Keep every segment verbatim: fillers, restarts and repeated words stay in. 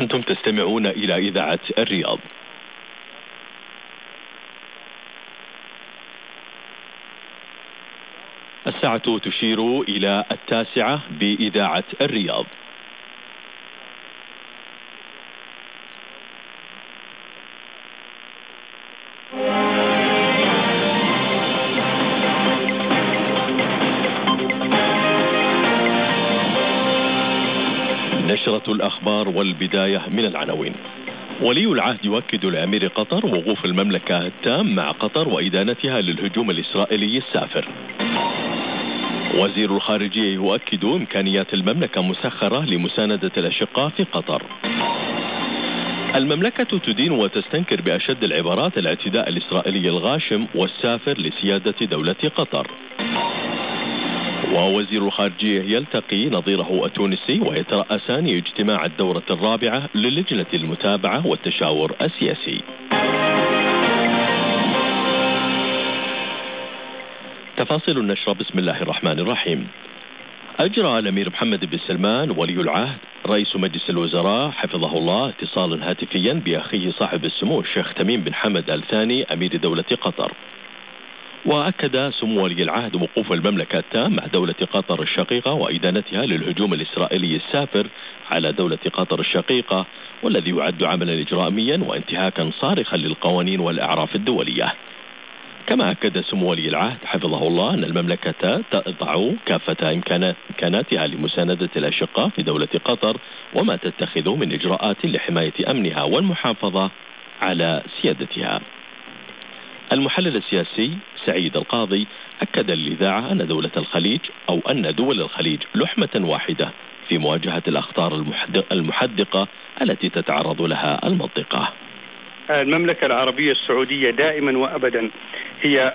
أنتم تستمعون إلى إذاعة الرياض. الساعة تشير إلى التاسعة بإذاعة الرياض. نشرة الأخبار والبداية من العناوين. ولي العهد يؤكد لأمير قطر وقوف المملكة التام مع قطر وإدانتها للهجوم الإسرائيلي السافر. وزير الخارجية يؤكد إمكانيات المملكة مسخرة لمساندة الأشقاء في قطر. المملكة تدين وتستنكر بأشد العبارات الاعتداء الإسرائيلي الغاشم والسافر لسيادة دولة قطر. ووزير الخارجية يلتقي نظيره التونسي ويترأسان اجتماع الدورة الرابعة للجنة المتابعة والتشاور السياسي. تفاصيل النشرة. بسم الله الرحمن الرحيم. أجرى الأمير محمد بن سلمان ولي العهد رئيس مجلس الوزراء حفظه الله اتصالا هاتفيا بأخيه صاحب السمو الشيخ تميم بن حمد آل ثاني أمير دولة قطر. وأكد سمو ولي العهد وقوف المملكة التام مع دولة قطر الشقيقة وإدانتها للهجوم الإسرائيلي السافر على دولة قطر الشقيقة، والذي يعد عملا إجراميا وانتهاكا صارخا للقوانين والأعراف الدولية. كما أكد سمو ولي العهد حفظه الله أن المملكة تضع كافة إمكاناتها لمساندة الأشقاء في دولة قطر وما تتخذ من إجراءات لحماية أمنها والمحافظة على سيادتها. المحلل السياسي سعيد القاضي أكد للإذاعة أن دولة الخليج أو أن دول الخليج لحمة واحدة في مواجهة الأخطار المحدقة التي تتعرض لها المنطقة. المملكة العربية السعودية دائما وأبدا هي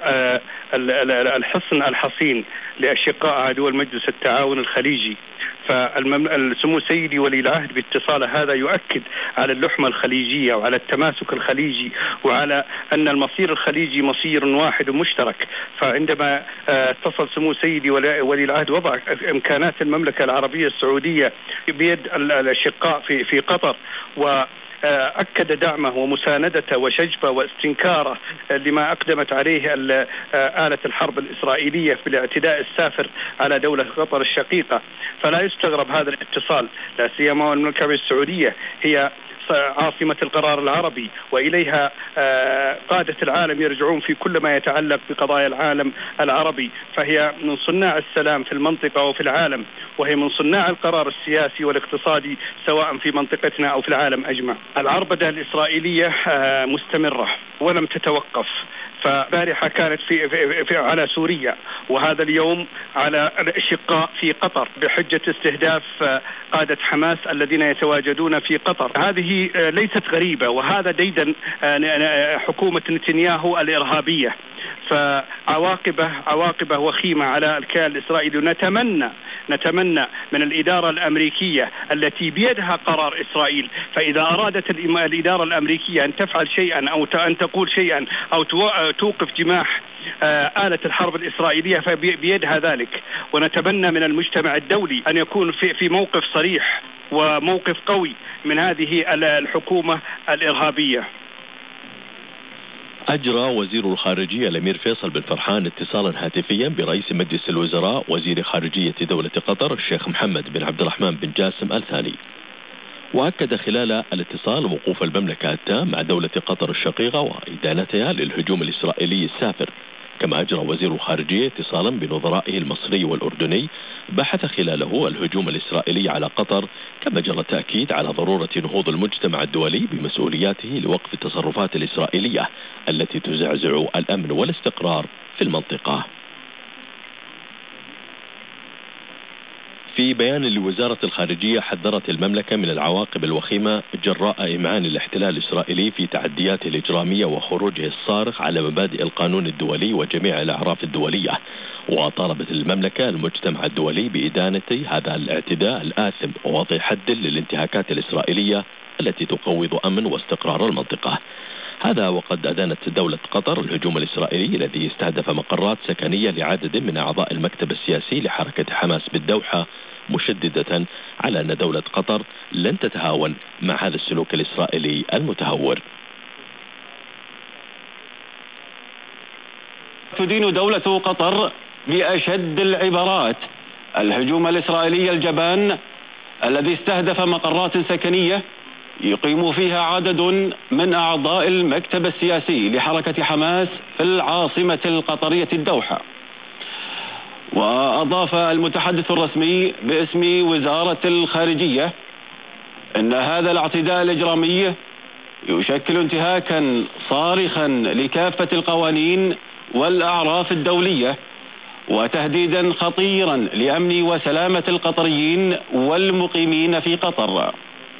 الحصن الحصين لأشقائها دول مجلس التعاون الخليجي. فالسمو سيدي ولي العهد باتصاله هذا يؤكد على اللحمة الخليجية وعلى التماسك الخليجي وعلى أن المصير الخليجي مصير واحد مشترك. فعندما اتصل سمو سيدي ولي العهد وضع إمكانات المملكة العربية السعودية بيد الأشقاء في في قطر، و أكد دعمه ومساندته وشجبه واستنكاره لما أقدمت عليه آلة الحرب الإسرائيلية في الاعتداء السافر على دولة قطر الشقيقة. فلا يستغرب هذا الاتصال، لا سيما والمملكة العربية السعودية هي عاصمة القرار العربي، وإليها قادة العالم يرجعون في كل ما يتعلق بقضايا العالم العربي. فهي من صناع السلام في المنطقة وفي العالم، وهي من صناع القرار السياسي والاقتصادي سواء في منطقتنا أو في العالم أجمع. العربدة الإسرائيلية مستمرة ولم تتوقف. فبارحة كانت في, في, في على سوريا، وهذا اليوم على الأشقاء في قطر بحجة استهداف قادة حماس الذين يتواجدون في قطر. هذه ليست غريبة، وهذا ديدا حكومة نتنياهو الإرهابية. فعواقبه عواقبه وخيمة على الكيان الإسرائيلي. نتمنى نتمنى من الإدارة الأمريكية التي بيدها قرار إسرائيل، فإذا أرادت الإدارة الأمريكية أن تفعل شيئا أو أن تقول شيئا أو توقف جماح آلة الحرب الإسرائيلية فبيدها ذلك. ونتمنى من المجتمع الدولي أن يكون في في موقف صريح وموقف قوي من هذه الحكومة الإرهابية. أجرى وزير الخارجية الأمير فيصل بن فرحان اتصالا هاتفيا برئيس مجلس الوزراء وزير خارجية دولة قطر الشيخ محمد بن عبد الرحمن بن جاسم آل ثاني. وأكد خلال الاتصال وقوف المملكة التام مع دولة قطر الشقيقة وإدانتها للهجوم الإسرائيلي السافر. كما أجرى وزير الخارجية اتصالا بنظرائه المصري والأردني بحث خلاله الهجوم الإسرائيلي على قطر، كما جرى التأكيد على ضرورة نهوض المجتمع الدولي بمسؤولياته لوقف التصرفات الإسرائيلية التي تزعزع الأمن والاستقرار في المنطقة. في بيان لوزارة الخارجية حذرت المملكة من العواقب الوخيمة جراء إمعان الاحتلال الإسرائيلي في تعدياته الإجرامية وخروجه الصارخ على مبادئ القانون الدولي وجميع الأعراف الدولية. وطالبت المملكة المجتمع الدولي بإدانة هذا الاعتداء الآثم ووضع حد للانتهاكات الإسرائيلية التي تقوض أمن واستقرار المنطقة. هذا وقد أدانت دولة قطر الهجوم الإسرائيلي الذي استهدف مقرات سكنية لعدد من أعضاء المكتب السياسي لحركة حماس بالدوحة، مشددة على أن دولة قطر لن تتهاون مع هذا السلوك الإسرائيلي المتهور. تدين دولة قطر بأشد العبارات الهجوم الإسرائيلي الجبان الذي استهدف مقرات سكنية يقيم فيها عدد من أعضاء المكتب السياسي لحركة حماس في العاصمة القطرية الدوحة. وأضاف المتحدث الرسمي باسم وزارة الخارجية أن هذا الاعتداء الإجرامي يشكل انتهاكا صارخا لكافة القوانين والأعراف الدولية وتهديدا خطيرا لأمن وسلامة القطريين والمقيمين في قطر.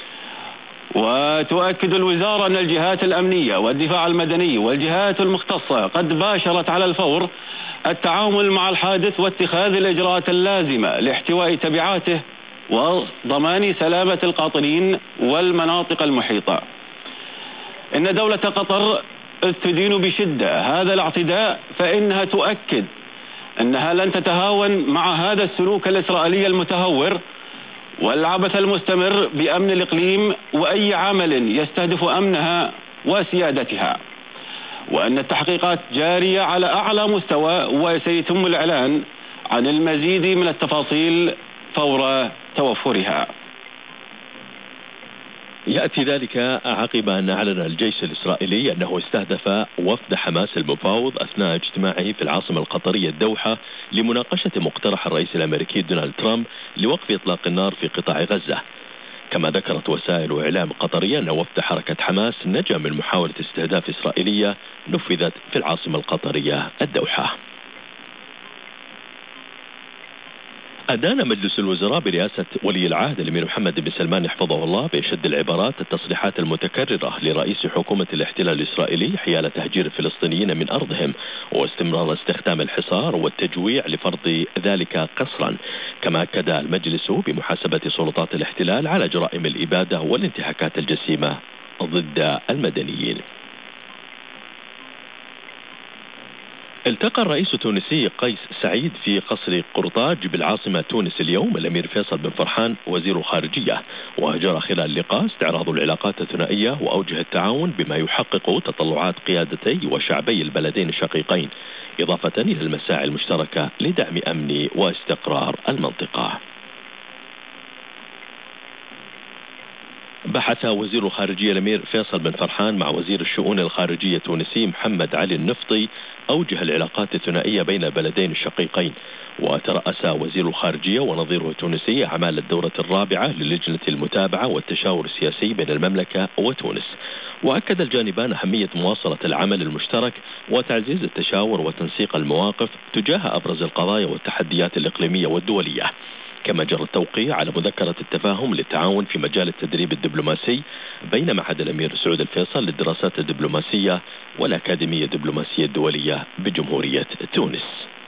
وتؤكد الوزارة أن الجهات الأمنية والدفاع المدني والجهات المختصة قد باشرت على الفور التعامل مع الحادث واتخاذ الإجراءات اللازمة لاحتواء تبعاته وضمان سلامة القاطنين والمناطق المحيطة. إن دولة قطر تدين بشدة هذا الاعتداء، فإنها تؤكد أنها لن تتهاون مع هذا السلوك الإسرائيلي المتهور والعبث المستمر بأمن الإقليم وأي عمل يستهدف أمنها وسيادتها، وأن التحقيقات جارية على أعلى مستوى وسيتم الإعلان عن المزيد من التفاصيل فور توفرها. يأتي ذلك عقب أن أعلن الجيش الإسرائيلي أنه استهدف وفد حماس المفاوض أثناء اجتماعه في العاصمة القطرية الدوحة لمناقشة مقترح الرئيس الأمريكي دونالد ترامب لوقف إطلاق النار في قطاع غزة. كما ذكرت وسائل إعلام قطرية أن وفد حركة حماس نجا من محاولة استهداف إسرائيلية نفذت في العاصمة القطرية الدوحة. أدان مجلس الوزراء برئاسة ولي العهد الأمير محمد بن سلمان حفظه الله بأشد العبارات التصريحات المتكررة لرئيس حكومة الاحتلال الإسرائيلي حيال تهجير الفلسطينيين من أرضهم واستمرار استخدام الحصار والتجويع لفرض ذلك قسرا. كما أكد المجلس بمحاسبة سلطات الاحتلال على جرائم الإبادة والانتهاكات الجسيمة ضد المدنيين. التقى الرئيس التونسي قيس سعيد في قصر قرطاج بالعاصمة تونس اليوم الأمير فيصل بن فرحان وزير الخارجية، وجرى خلال اللقاء استعراض العلاقات الثنائية وأوجه التعاون بما يحقق تطلعات قيادتي وشعبي البلدين الشقيقين، إضافة إلى المساعي المشتركة لدعم أمن واستقرار المنطقة. بحث وزير الخارجية الأمير فيصل بن فرحان مع وزير الشؤون الخارجية التونسي محمد علي النفطي أوجه العلاقات الثنائية بين البلدين الشقيقين. وترأس وزير الخارجية ونظيره التونسي أعمال الدورة الرابعة للجنة المتابعة والتشاور السياسي بين المملكة وتونس. وأكد الجانبان أهمية مواصلة العمل المشترك وتعزيز التشاور وتنسيق المواقف تجاه أبرز القضايا والتحديات الإقليمية والدولية. كما جرى التوقيع على مذكرة التفاهم للتعاون في مجال التدريب الدبلوماسي بين معهد الأمير سعود الفيصل للدراسات الدبلوماسية والأكاديمية الدبلوماسية الدولية بجمهورية تونس.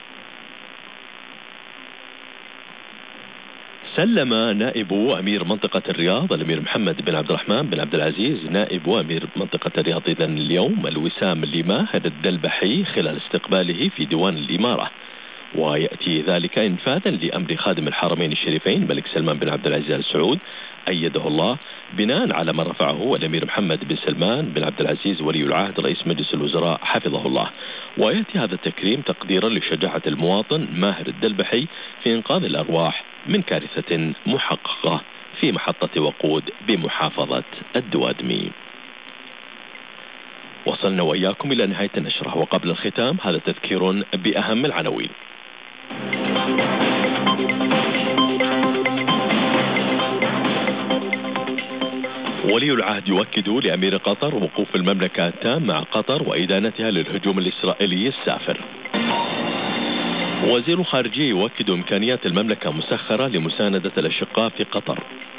سلم نائب أمير منطقة الرياض الأمير محمد بن عبد الرحمن بن عبد العزيز نائب أمير منطقة الرياض إذن اليوم الوسام لماهر الدلبحي خلال استقباله في ديوان الإمارة. ويأتي ذلك إنفاذا لأمر خادم الحرمين الشريفين الملك سلمان بن عبد العزيز آل سعود أيده الله، بناء على ما رفعه الأمير محمد بن سلمان بن عبد العزيز ولي العهد رئيس مجلس الوزراء حفظه الله. ويأتي هذا التكريم تقديرا لشجاعة المواطن ماهر الدلبحي في إنقاذ الأرواح من كارثة محققة في محطة وقود بمحافظة الدوادمي. وصلنا وإياكم إلى نهاية النشرة، وقبل الختام هذا تذكير بأهم العناوين. ولي العهد يؤكد لأمير قطر وقوف المملكة التام مع قطر وإدانتها للهجوم الإسرائيلي السافر. وزير الخارجية يؤكد إمكانيات المملكة مسخرة لمساندة الأشقاء في قطر.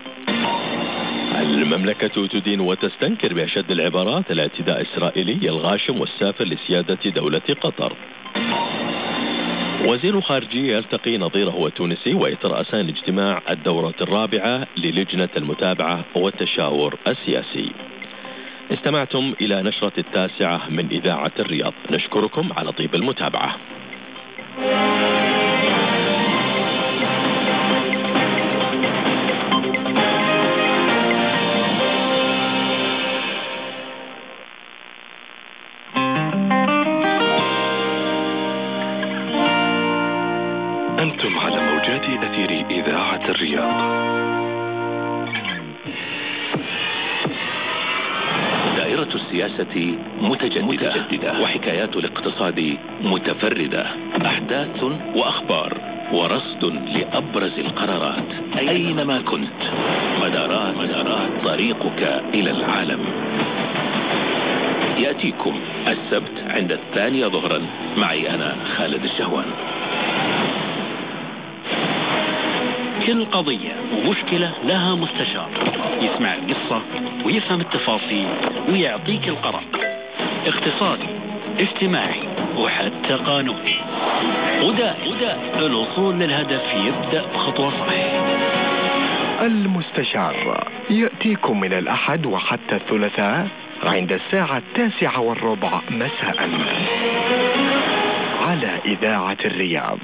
المملكة تدين وتستنكر بأشد العبارات الاعتداء الإسرائيلي الغاشم والسافر لسيادة دولة قطر. وزير الخارجية يلتقي نظيره التونسي ويترأسان اجتماع الدورة الرابعة للجنة المتابعة والتشاور السياسي. استمعتم إلى نشرة التاسعة من إذاعة الرياض، نشكركم على طيب المتابعة. أنتم على موجات أثير إذاعة الرياض. دائرة السياسة متجددة, متجددة وحكايات الاقتصاد متفردة، أحداث وأخبار ورصد لأبرز القرارات أينما كنت. مدارات, مدارات طريقك إلى العالم يأتيكم السبت عند الثانية ظهرا معي أنا خالد الشهوان. كل قضية ومشكلة لها مستشار يسمع القصة ويفهم التفاصيل ويعطيك القرار، اقتصادي، اجتماعي وحتى قانوني. ودائما الوصول للهدف يبدأ بخطوة صحيحة. المستشار يأتيكم من الأحد وحتى الثلاثاء عند الساعة التاسعة والربع مساء على إذاعة الرياض.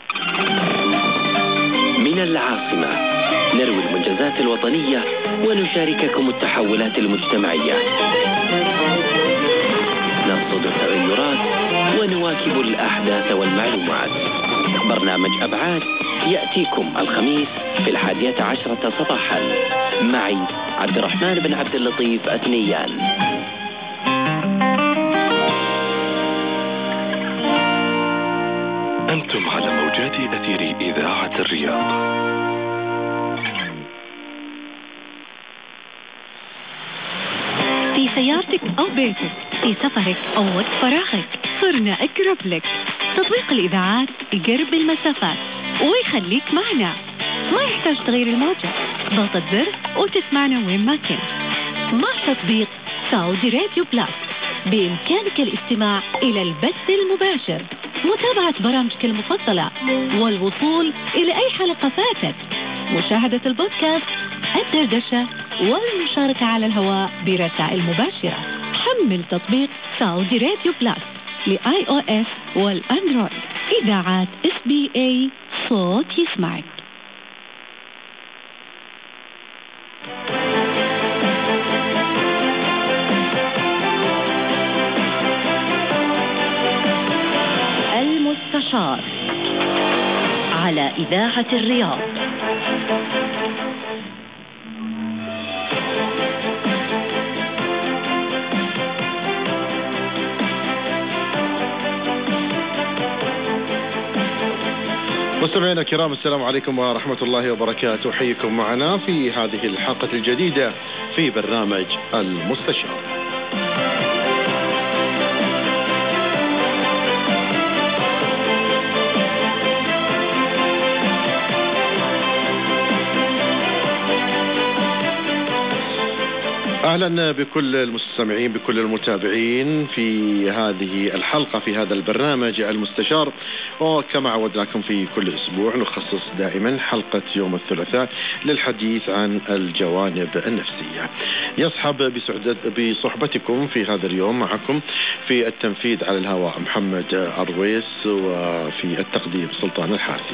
من العاصمة نروي المنجزات الوطنية ونشارككم التحولات المجتمعية، نرصد التغيرات ونواكب الأحداث والمعلومات. برنامج أبعاد يأتيكم الخميس في الحادية عشرة صباحا معي عبد الرحمن بن عبد اللطيف أثنيان. أنتم على موجات أثير إذاعة الرياض. في سيارتك أو بيتك، في سفرك أو وقت فراغك، صرنا أقرب لك. تطبيق الإذاعات يقرب المسافات ويخليك معنا، ما يحتاج تغيير الموجة، ضغط زر وتسمعنا وين ما كنت. مع تطبيق سعودي راديو بلاس بإمكانك الاستماع إلى البث المباشر، متابعة برامجك المفضلة والوصول إلى أي حلقة فاتت، مشاهدة البودكاست، الدردشة والمشاركة على الهواء برسائل مباشرة. حمل تطبيق سعودي راديو بلاس لآي أو إس والأندرويد. إذاعات إس بي إيه، صوت يسمعك. المستشار على إذاعة الرياض. مستمعينا الكرام، السلام عليكم ورحمة الله وبركاته. حيكم معنا في هذه الحلقة الجديدة في برنامج المستشار. أهلا بكل المستمعين، بكل المتابعين في هذه الحلقة في هذا البرنامج المستشار. وكما عودناكم في كل أسبوع نخصص دائما حلقة يوم الثلاثاء للحديث عن الجوانب النفسية. يصحب بصحبتكم في هذا اليوم معكم في التنفيذ على الهواء محمد أرويس، وفي التقديم سلطان الحارثي.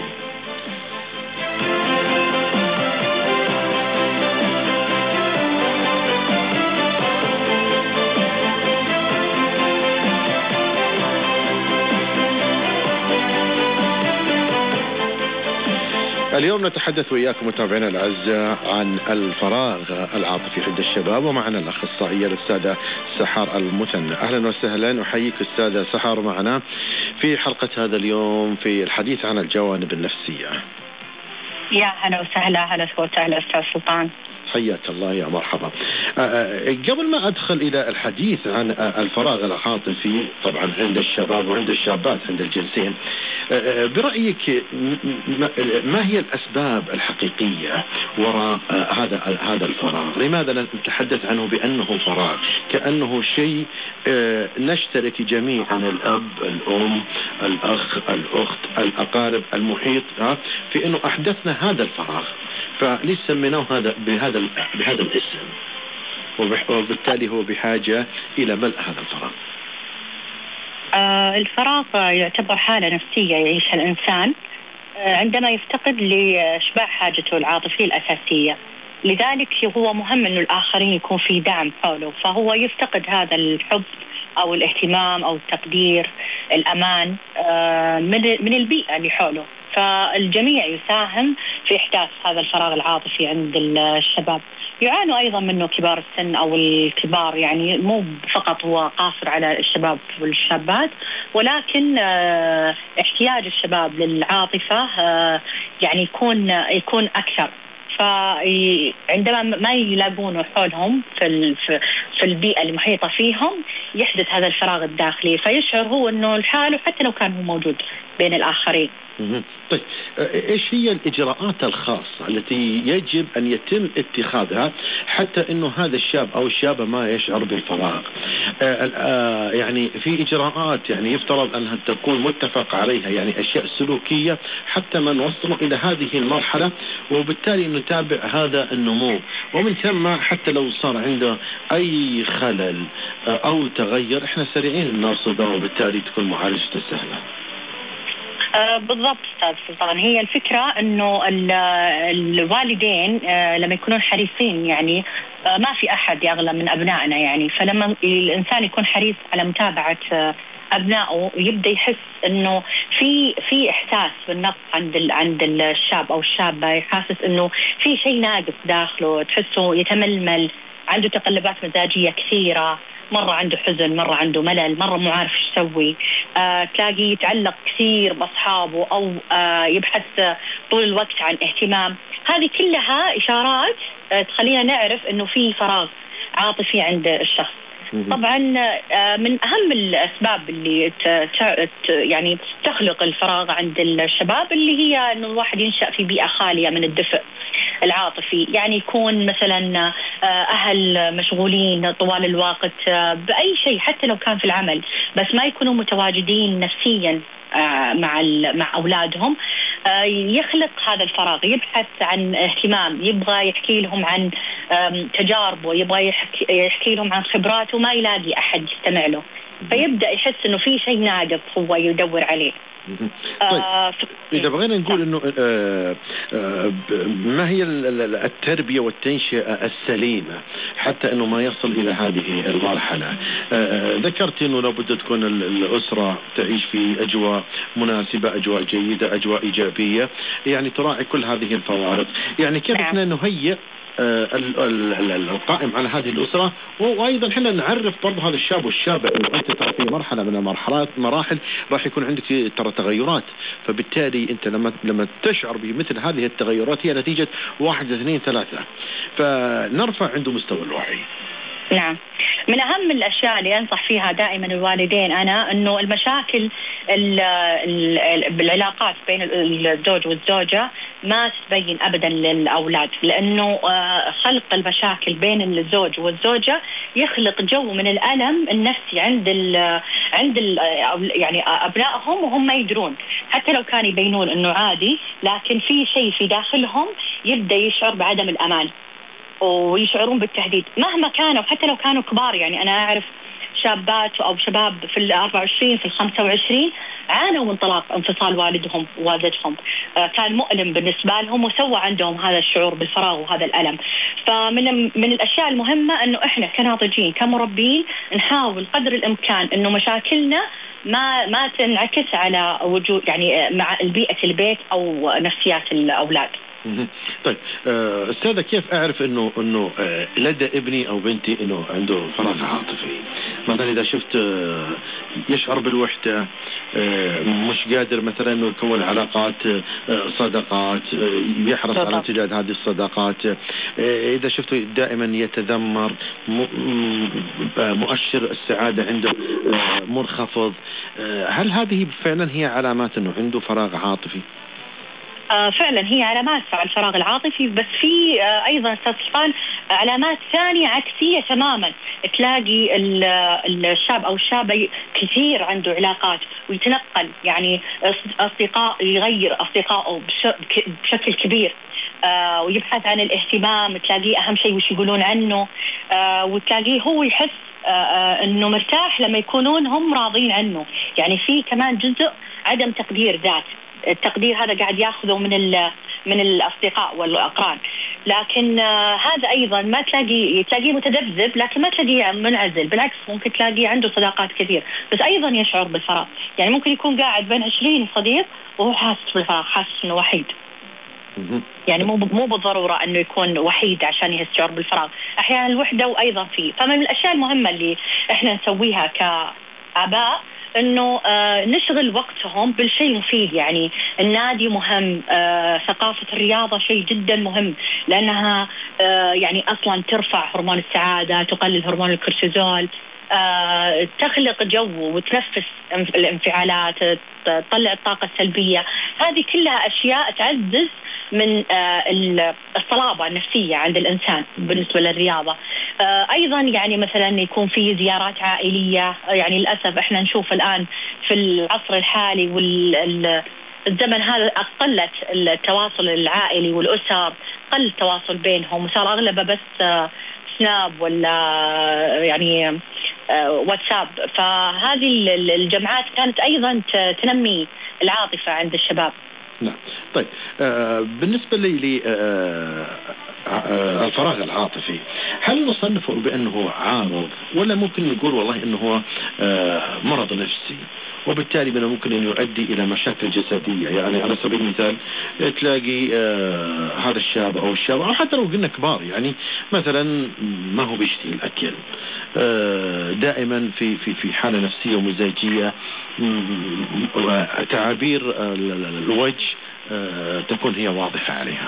اليوم نتحدث وإياكم متابعينا الأعزاء عن الفراغ العاطفي عند الشباب، ومعنا الأخصائية الأستاذة سحر المثنى. أهلا وسهلا، أحييك أستاذة سحر معنا في حلقة هذا اليوم في الحديث عن الجوانب النفسية. يا هلا وسهلا. هلا وسهلا أستاذ سلطان، حياك الله، يا مرحبا. قبل ما أدخل إلى الحديث عن الفراغ العاطفي طبعا عند الشباب وعند الشابات عند الجنسين، برأيك ما هي الأسباب الحقيقية وراء هذا هذا الفراغ؟ لماذا نتحدث عنه بأنه فراغ؟ كأنه شيء نشترك جميعا، الأب، الأم، الأخ، الأخت، الأقارب، المحيط، في أنه أحدثنا هذا الفراغ، فليش سميناه هذا بهذا بهذا الاسم؟ وبالتالي هو بحاجة إلى ملء هذا الفراغ. آه الفراغ يعتبر حالة نفسية يعيشها الإنسان آه عندما يفتقد لإشباع حاجته العاطفية الأساسية. لذلك هو مهم أنه الآخرين يكون في دعم حوله، فهو يفتقد هذا الحب أو الاهتمام أو التقدير، الأمان آه من من البيئة اللي حوله. فالجميع يساهم في إحداث هذا الفراغ العاطفي عند الشباب. يعانوا أيضا منه كبار السن أو الكبار، يعني مو فقط هو قاصر على الشباب والشابات، ولكن احتياج الشباب للعاطفة يعني يكون يكون أكثر. فعندما ما يلاقون حولهم في في البيئة المحيطة فيهم يحدث هذا الفراغ الداخلي، فيشعر هو أنه الحال حتى لو كان هو موجود بين الآخرين. طيب إيش هي الإجراءات الخاصة التي يجب أن يتم اتخاذها حتى أنه هذا الشاب أو الشابة ما يشعر بالفراغ؟ يعني في إجراءات يعني يفترض أنها تكون متفق عليها، يعني أشياء سلوكية حتى ما نوصل إلى هذه المرحلة، وبالتالي نتابع هذا النمو، ومن ثم حتى لو صار عنده أي خلل أو تغير إحنا سريعين نرصده، وبالتالي تكون معالجته سهلة. آه بالضبط أستاذ سلطان. هي الفكرة أنه الوالدين آه لما يكونون حريصين، يعني آه ما في أحد يغلى من أبنائنا، يعني فلما الإنسان يكون حريص على متابعة آه أبنائه يبدأ يحس أنه في في إحساس بالنقص عند عند الشاب أو الشابة، يحسس أنه في شيء ناقص داخله، تحسه يتململ، عنده تقلبات مزاجية كثيرة، مرة عنده حزن، مرة عنده ملل، مرة مو عارف ايش يسوي، آه، تلاقيه يتعلق كثير بأصحابه أو آه، يبحث طول الوقت عن اهتمام. هذه كلها إشارات آه، تخلينا نعرف إنه في فراغ عاطفي عند الشخص. طبعا من أهم الأسباب اللي يعني تخلق الفراغ عند الشباب اللي هي أنه الواحد ينشأ في بيئة خالية من الدفء العاطفي، يعني يكون مثلا أهل مشغولين طوال الوقت بأي شيء حتى لو كان في العمل، بس ما يكونوا متواجدين نفسيا مع مع أولادهم، يخلق هذا الفراغ. يبحث عن اهتمام، يبغى يحكي لهم عن تجاربه، يبغى يحكي, يحكي لهم عن خبراته، ما يلاقي أحد يستمع له، فيبدأ يحس إنه في شيء ناقص هو يدور عليه. طيب إذا بغينا نقول إنه آه آه ما هي التربية والتنشئة السليمة حتى إنه ما يصل إلى هذه المرحلة؟ آه ذكرت إنه لابد تكون الأسرة تعيش في أجواء مناسبة، أجواء جيدة، أجواء إيجابية، يعني تراعي كل هذه الفوارق. يعني كيف إحنا نهيئ آه القائم على هذه الأسرة، وأيضا حنا نعرف برضه هذا الشاب والشابة إنه أنت ترى في مرحلة من المرحلات مراحل راح يكون عندك ترى تغيرات، فبالتالي أنت لما لما تشعر بمثل هذه التغيرات هي نتيجة واحد اثنين ثلاثة، فنرفع عنده مستوى الوعي. نعم، من أهم الأشياء اللي أنصح فيها دائما الوالدين أنا أنه المشاكل بالعلاقات بين الزوج والزوجة ما تبين أبدا للأولاد، لأنه خلق المشاكل بين الزوج والزوجة يخلق جو من الألم النفسي عند ال عند ال يعني أبنائهم وهم ما يدرون، حتى لو كانوا يبينون أنه عادي، لكن في شيء في داخلهم يبدأ يشعر بعدم الأمان ويشعرون بالتهديد مهما كانوا، حتى لو كانوا كبار. يعني أنا أعرف شابات أو شباب في الأربعة وعشرين في الخمسة وعشرين عانوا من طلاق انفصال والدهم ووالدتهم، آه كان مؤلم بالنسبة لهم وسوى عندهم هذا الشعور بالفراغ وهذا الألم. فمن من الأشياء المهمة أنه إحنا كناضجين كمربين نحاول قدر الإمكان أنه مشاكلنا ما ما تنعكس على وجود يعني مع البيئة البيت أو نفسيات الأولاد. طيب أستاذة، كيف أعرف إنه إنه لدى ابني أو بنتي إنه عنده فراغ عاطفي؟ مثلا إذا شفت يشعر بالوحدة، مش قادر مثلا إنه يكون علاقات صداقات، يحرص على امتداد هذه الصداقات، إذا شفته دائما يتذمر، مؤشر السعادة عنده منخفض، هل هذه فعلا هي علامات إنه عنده فراغ عاطفي؟ آه فعلا هي علامات على الفراغ العاطفي، بس في آه أيضا أستاذ سلطان علامات ثانية عكسية تماما. تلاقي الشاب أو الشابة كثير عنده علاقات ويتنقل، يعني أصدقاء يغير أصدقائه بشكل كبير، آه ويبحث عن الاهتمام، تلاقيه أهم شيء وش يقولون عنه، آه وتلاقيه هو يحس آه أنه مرتاح لما يكونون هم راضين عنه. يعني في كمان جزء عدم تقدير ذات، التقدير هذا قاعد ياخذه من من الاصدقاء والاقران، لكن آه هذا ايضا ما تلاقيه تلاقيه متذبذب، لكن ما تلاقيه منعزل، بالعكس ممكن تلاقيه عنده صداقات كثير بس ايضا يشعر بالفراغ. يعني ممكن يكون قاعد بين عشرين صديق وهو حاسس بالفراغ، حاسس انه وحيد. يعني مو مو بالضروره انه يكون وحيد عشان يشعر بالفراغ، احيانا الوحده وايضا فيه. فمن الاشياء المهمه اللي احنا نسويها كآباء انه آه نشغل وقتهم بالشيء المفيد. يعني النادي مهم، آه ثقافة الرياضة شيء جدا مهم، لانها آه يعني اصلا ترفع هرمون السعادة، تقلل هرمون الكورتيزول، آه تخلق جو وتنفس الانفعالات، تطلع الطاقة السلبية. هذه كلها اشياء تعزز من آه الصلابة النفسية عند الإنسان بالنسبة للرياضة. آه أيضا يعني مثلا يكون في زيارات عائلية. يعني للأسف إحنا نشوف الآن في العصر الحالي والزمن هذا قلت التواصل العائلي والأسر، قل التواصل بينهم وصار أغلبه بس آه سناب ولا يعني آه واتساب. فهذه الجمعات كانت أيضا تنمي العاطفة عند الشباب. نعم. طيب آه بالنسبة لي لي آه آه الفراغ العاطفي، هل نصنفه بأنه عارض ولا ممكن نقول والله أنه هو آه مرض نفسي وبالتالي من ممكن أن يؤدي إلى مشاكل جسدية؟ يعني على سبيل المثال تلاقي آه هذا الشاب أو الشاب أو حتى لو قلنا كبار، يعني مثلا ما هو بيشتهي الأكل، آه دائما في في في حالة نفسية ومزاجية، تعابير الوجه آه تكون هي واضحة عليها.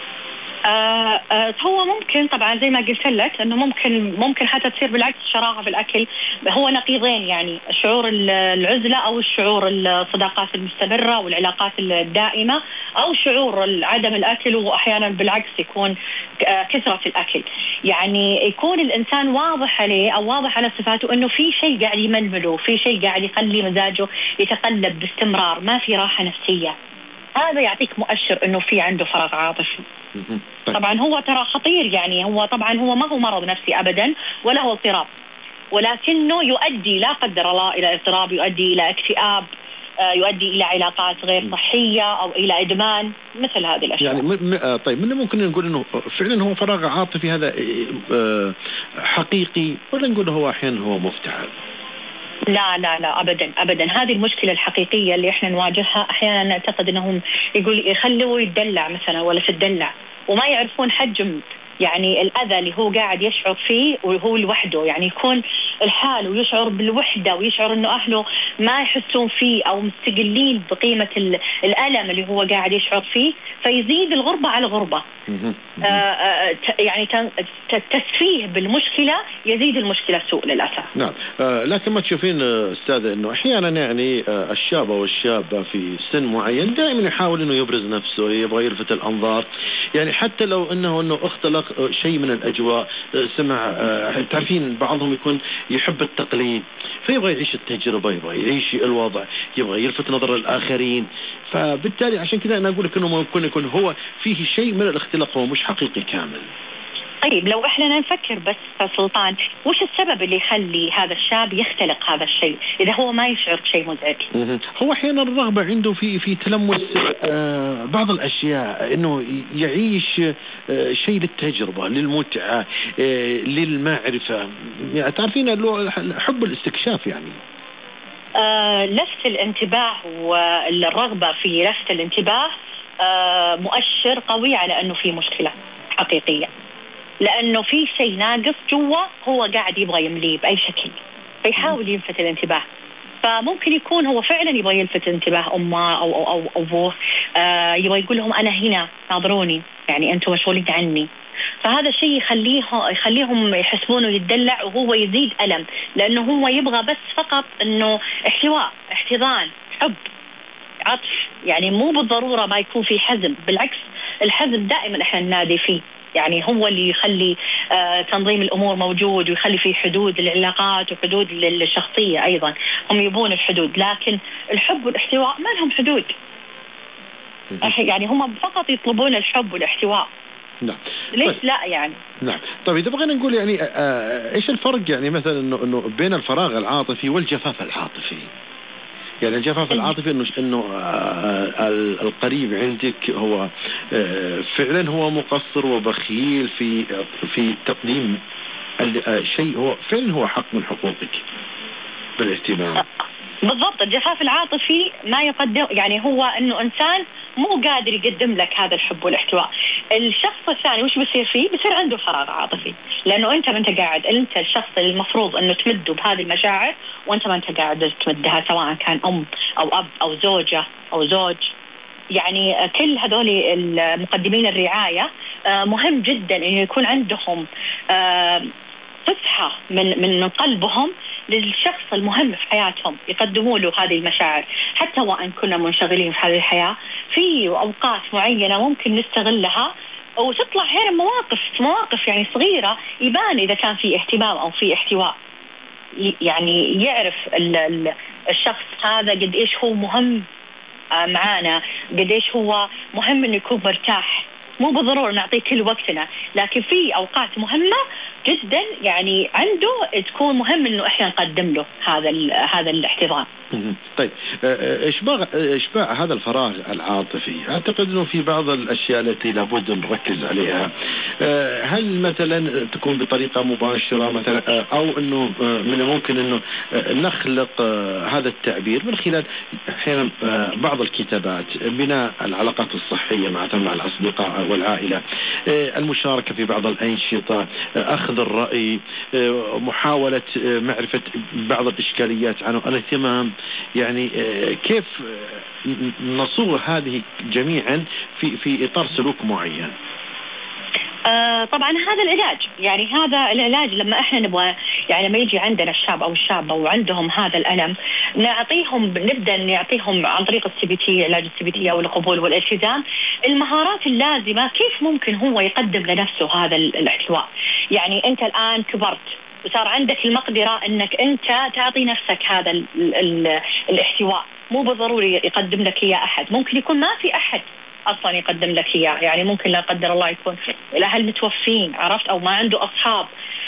آه آه هو ممكن طبعا زي ما قلت لك انه ممكن ممكن حتى تصير بالعكس شراهه في الاكل. هو نقيضين، يعني شعور العزله او الشعور الصداقات المستمره والعلاقات الدائمه، او شعور عدم الاكل، واحيانا بالعكس يكون آه كثره الاكل. يعني يكون الانسان واضح عليه او واضح على صفاته انه في شيء قاعد يململه، في شيء قاعد يخلي مزاجه يتقلب باستمرار، ما في راحه نفسيه. هذا يعطيك مؤشر انه في عنده فراغ عاطفي. طبعا هو ترى خطير، يعني هو طبعا هو ما هو مرض نفسي ابدا ولا هو اضطراب، ولكنه يؤدي لا قدر الله الى اضطراب، يؤدي الى اكتئاب، يؤدي الى علاقات غير صحيه او الى ادمان، مثل هذه الاشياء. يعني م... طيب من ممكن نقول انه فعلا هو فراغ عاطفي هذا حقيقي، ولا نقول هو احيانا هو مفتعل؟ لا لا لا أبدا أبدا. هذه المشكلة الحقيقية اللي إحنا نواجهها. أحيانا نعتقد أنهم يقول يخلوا يدلع مثلا ولا تدلع، وما يعرفون حجم يعني الأذى اللي هو قاعد يشعر فيه وهو لوحده. يعني يكون الحال ويشعر بالوحدة ويشعر أنه أهله ما يحسون فيه أو مستقلين بقيمة الألم اللي هو قاعد يشعر فيه، فيزيد الغربة على الغربة. آه آه يعني تسفيه بالمشكلة يزيد المشكلة سوء للأسف. نعم. آه لكن ما تشوفين أستاذة أنه أحيانا يعني آه الشاب أو الشابة في سن معين دائما يحاول أنه يبرز نفسه، يبغى يلفت الأنظار، يعني حتى لو أنه أنه اختلق شيء من الأجواء، سمع آه تعرفين بعضهم يكون يحب التقليد فيبغى يعيش التجربة، يبغى يعيش الوضع، يبغى يلفت نظر الآخرين. فبالتالي عشان كذا أنا أقول لك أنه ممكن يكون هو فيه شيء من الاختلاق، هو مش حقيقي كامل. طيب لو احنا نفكر بس سلطان، وش السبب اللي يخلي هذا الشاب يختلق هذا الشيء اذا هو ما يشعر بشيء مزعج؟ هو احيانا الرغبه عنده في في تلمس آه بعض الاشياء، انه يعيش آه شيء للتجربه، للمتعه، آه للمعرفه. يعني تعرفين حب الاستكشاف يعني. آه لفت الانتباه والرغبه في لفت الانتباه آه مؤشر قوي على انه في مشكله حقيقيه، لأنه في شيء ناقص جوا هو قاعد يبغى يمليه بأي شكل، فيحاول يلفت الانتباه. فممكن يكون هو فعلا يبغى يلفت انتباه أمه أو أو أو أبوه، آه يبغى يقول لهم أنا هنا ناظروني، يعني أنتم مشغولين عني. فهذا الشيء يخليه يخليهم يحسبونه يتدلع وهو يزيد ألم، لأنه هو يبغى بس فقط إنه احتواء، احتضان، حب، عطف، يعني مو بالضرورة ما يكون في حزم، بالعكس الحزم دائما احنا ننادي فيه، يعني هو اللي يخلي آه تنظيم الأمور موجود ويخلي فيه حدود للعلاقات وحدود للشخصية. أيضا هم يبون الحدود، لكن الحب والاحتواء ما لهم حدود، يعني هم فقط يطلبون الحب والاحتواء. نعم. ليش طيب. لا يعني؟ نعم. طيب إذا بغينا نقول يعني آه إيش الفرق يعني مثلا إنه إنه بين الفراغ العاطفي والجفاف العاطفي؟ يعني الجفاف العاطفي إنه إنه آه القريب عندك هو آه فعلا هو مقصر وبخيل في في تقديم الشيء، هو فعلا هو حق من حقوقك بالاهتمام. بالضبط. الجفاف العاطفي ما يقدم، يعني هو انه انسان مو قادر يقدم لك هذا الحب والاحتواء. الشخص الثاني وش بيصير فيه؟ بيصير عنده فراغ عاطفي، لانه انت ما انت قاعد، انت الشخص اللي المفروض انه تمده بهذه المشاعر وانت ما انت قاعد تمدها، سواء كان ام او اب او زوجه او زوج. يعني كل هذول المقدمين الرعايه مهم جدا انه يكون عندهم فسحة من من من قلبهم للشخص المهم في حياتهم، يقدموا له هذه المشاعر. حتى وإن كنا منشغلين في هذه الحياة، في أوقات معينة ممكن نستغلها وتطلع هنا مواقف مواقف يعني صغيرة يبان إذا كان في اهتمام أو في احتواء. يعني يعرف الشخص هذا قد إيش هو مهم معانا، قد إيش هو مهم إنه يكون مرتاح. مو بالضرورة نعطيه كل وقتنا، لكن في أوقات مهمة جدا يعني عنده تكون مهم إنه إحنا نقدم له هذا هذا الاحتضان. طيب إشباع إشباع هذا الفراغ العاطفي، أعتقد إنه في بعض الأشياء التي لابد نركز عليها. هل مثلا تكون بطريقة مباشرة مثلا، أو إنه من الممكن إنه نخلق هذا التعبير من خلال أحيانا بعض الكتابات، بناء العلاقات الصحية مع مع الأصدقاء والعائلة، المشاركة في بعض الأنشطة، أخذ الرأي، محاولة معرفة بعض الإشكاليات عنه، الاهتمام. يعني كيف نصوغ هذه جميعا في في إطار سلوك معين؟ آه طبعا هذا العلاج، يعني هذا العلاج لما احنا نبغى، يعني لما يجي عندنا الشاب او الشابه وعندهم هذا الالم، نعطيهم نبدا نعطيهم عن طريق السي بي تي، علاج السي بي تي او القبول والالتزام، المهارات اللازمه كيف ممكن هو يقدم لنفسه هذا الاحتواء. يعني انت الان كبرت وصار عندك المقدره انك انت تعطي نفسك هذا ال ال الاحتواء، مو بالضروري يقدم لك اياه احد، ممكن يكون ما في احد أصلاً يقدم لك إياه، يعني ممكن لا قدر الله يكون الأهل متوفين، عرفت، أو ما عنده أصحاب.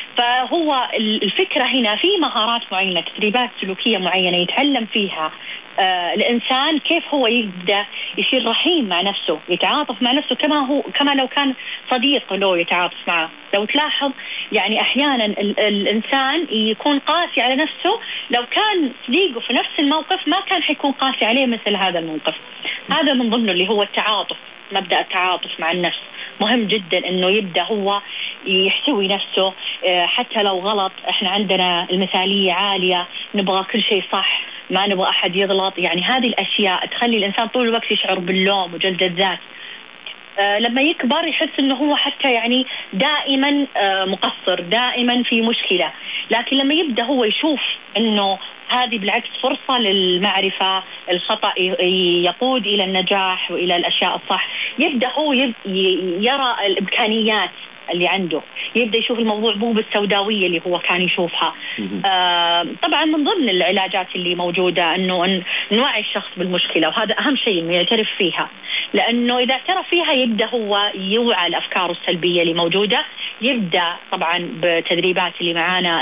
فهو الفكرة هنا في مهارات معينة، تدريبات سلوكية معينة يتعلم فيها آه الإنسان كيف هو يبدأ يصير رحيم مع نفسه، يتعاطف مع نفسه كما هو كما لو كان صديق له يتعاطف معه. لو تلاحظ يعني أحيانا ال الإنسان يكون قاسي على نفسه، لو كان صديقه في نفس الموقف ما كان حيكون قاسي عليه مثل هذا الموقف. هذا من ضمنه اللي هو التعاطف، مبدأ التعاطف مع النفس مهم جدا، انه يبدأ هو يحتوي نفسه حتى لو غلط. احنا عندنا المثالية عالية، نبغى كل شيء صح، ما نبغى احد يغلط. يعني هذه الاشياء تخلي الانسان طول الوقت يشعر باللوم وجلد الذات. أه لما يكبر يحس انه هو حتى يعني دائما أه مقصر، دائما في مشكلة. لكن لما يبدأ هو يشوف انه هذه بالعكس فرصة للمعرفة، الخطأ يقود إلى النجاح وإلى الأشياء الصح، يبدأ هو يرى الإمكانيات اللي عنده، يبدأ يشوف الموضوع مو بالسوداوية اللي هو كان يشوفها. آه طبعا من ضمن العلاجات اللي موجودة أنه نوعي الشخص بالمشكلة، وهذا أهم شيء إنه يعترف فيها، لأنه إذا اعترف فيها يبدأ هو يوعى الأفكار السلبية اللي موجودة، يبدأ طبعا بتدريبات اللي معانا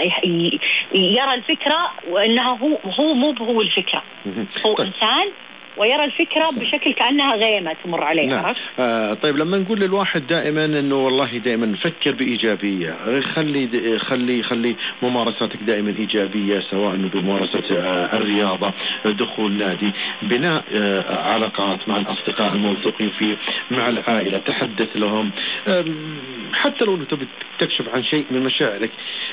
يرى الفكرة وإنها هو هو مو هو الفكرة، هو إنسان ويرى الفكرة بشكل كأنها غيمة تمر عليه. نعم. آه طيب لما نقول للواحد دائما انه والله دائما فكر بإيجابية، خلي خلي خلي ممارساتك دائما إيجابية، سواء بممارسة آه الرياضة، دخول نادي، بناء آه علاقات مع الأصدقاء الموثوقين فيه، مع العائلة، تحدث لهم، آه حتى لو تبي تكشف عن شيء من مشاعرك.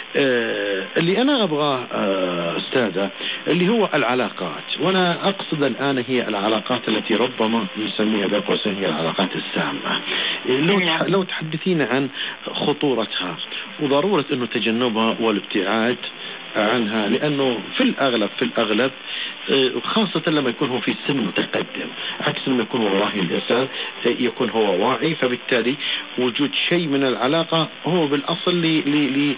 آه اللي أنا أبغاه آه أستاذة اللي هو العلاقات، وأنا أقصد الآن هي العلاقات التي ربما نسميها بين قوسين هي العلاقات السامة. لو لو تحدثينا عن خطورتها وضرورة إنه تجنبها والابتعاد عنها، لأنه في الأغلب في الأغلب خاصة لما يكون هو في سن متقدم، عكس لما يكون والله الإنسان يكون هو واعي، فبالتالي وجود شيء من العلاقة هو بالأصل ل ل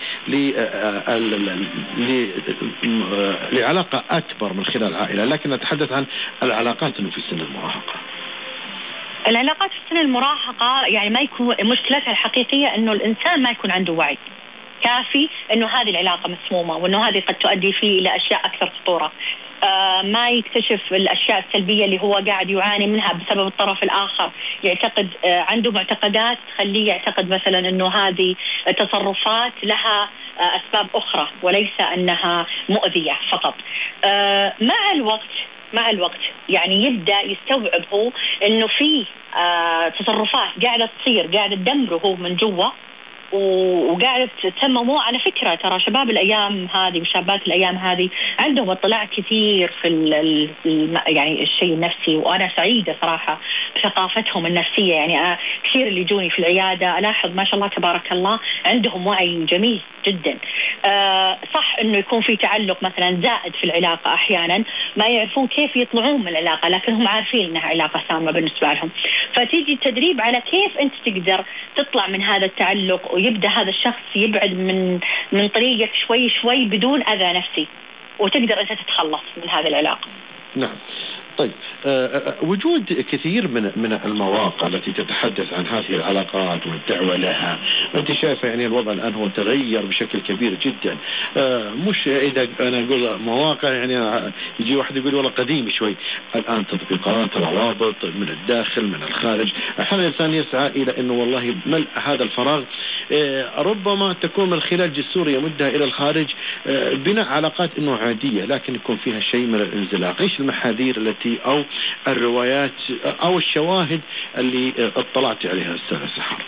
ل لعلاقة أكبر من خلال العائلة. لكن نتحدث عن العلاقات اللي في سن المراهقة. العلاقات في سن المراهقة يعني ما يكون مشكلتها الحقيقية إنه الإنسان ما يكون عنده وعي كافي إنه هذه العلاقة مسمومة، وإنه هذه قد تؤدي فيه إلى أشياء أكثر خطورة. آه ما يكتشف الأشياء السلبية اللي هو قاعد يعاني منها بسبب الطرف الآخر، يعتقد آه عنده معتقدات تخليه يعتقد مثلا إنه هذه تصرفات لها آه أسباب أخرى وليس أنها مؤذية فقط. آه مع الوقت مع الوقت يعني يبدأ يستوعب هو إنه في آه تصرفات قاعدة تصير قاعدة تدمره هو من جوا، وقاعدة تسمموا. على فكرة ترى شباب الأيام هذه وشابات الأيام هذه عندهم اطلاع كثير في ال يعني الشيء النفسي، وأنا سعيدة صراحة بثقافتهم النفسية. يعني كثير اللي يجوني في العيادة ألاحظ ما شاء الله تبارك الله عندهم وعي جميل جدا. آه صح إنه يكون في تعلق مثلا زائد في العلاقة، أحيانا ما يعرفون كيف يطلعون من العلاقة، لكن هم عارفين إنها علاقة سامة بالنسبة لهم. فتيجي التدريب على كيف أنت تقدر تطلع من هذا التعلق، ويبدأ هذا الشخص يبعد من من طريقك شوي شوي بدون أذى نفسي، وتقدر أنت تتخلص من هذه العلاقة. نعم. طيب أه وجود كثير من من المواقع التي تتحدث عن هذه العلاقات والدعوة لها، أنت شايفة يعني الوضع الآن هو تغير بشكل كبير جدا. أه مش إذا أنا أقول مواقع يعني يجي واحد يقول والله قديم شوي، الآن تطبيقات روابط من الداخل من الخارج. أحيانا الإنسان يسعى إلى أنه والله ملء هذا الفراغ، أه ربما تكون من خلال جسور يمدها إلى الخارج، أه بناء علاقات أنه عادية لكن يكون فيها شيء من الانزلاق. إيش المحاذير التي أو الروايات أو الشواهد اللي اطلعت عليها أستاذة سحر؟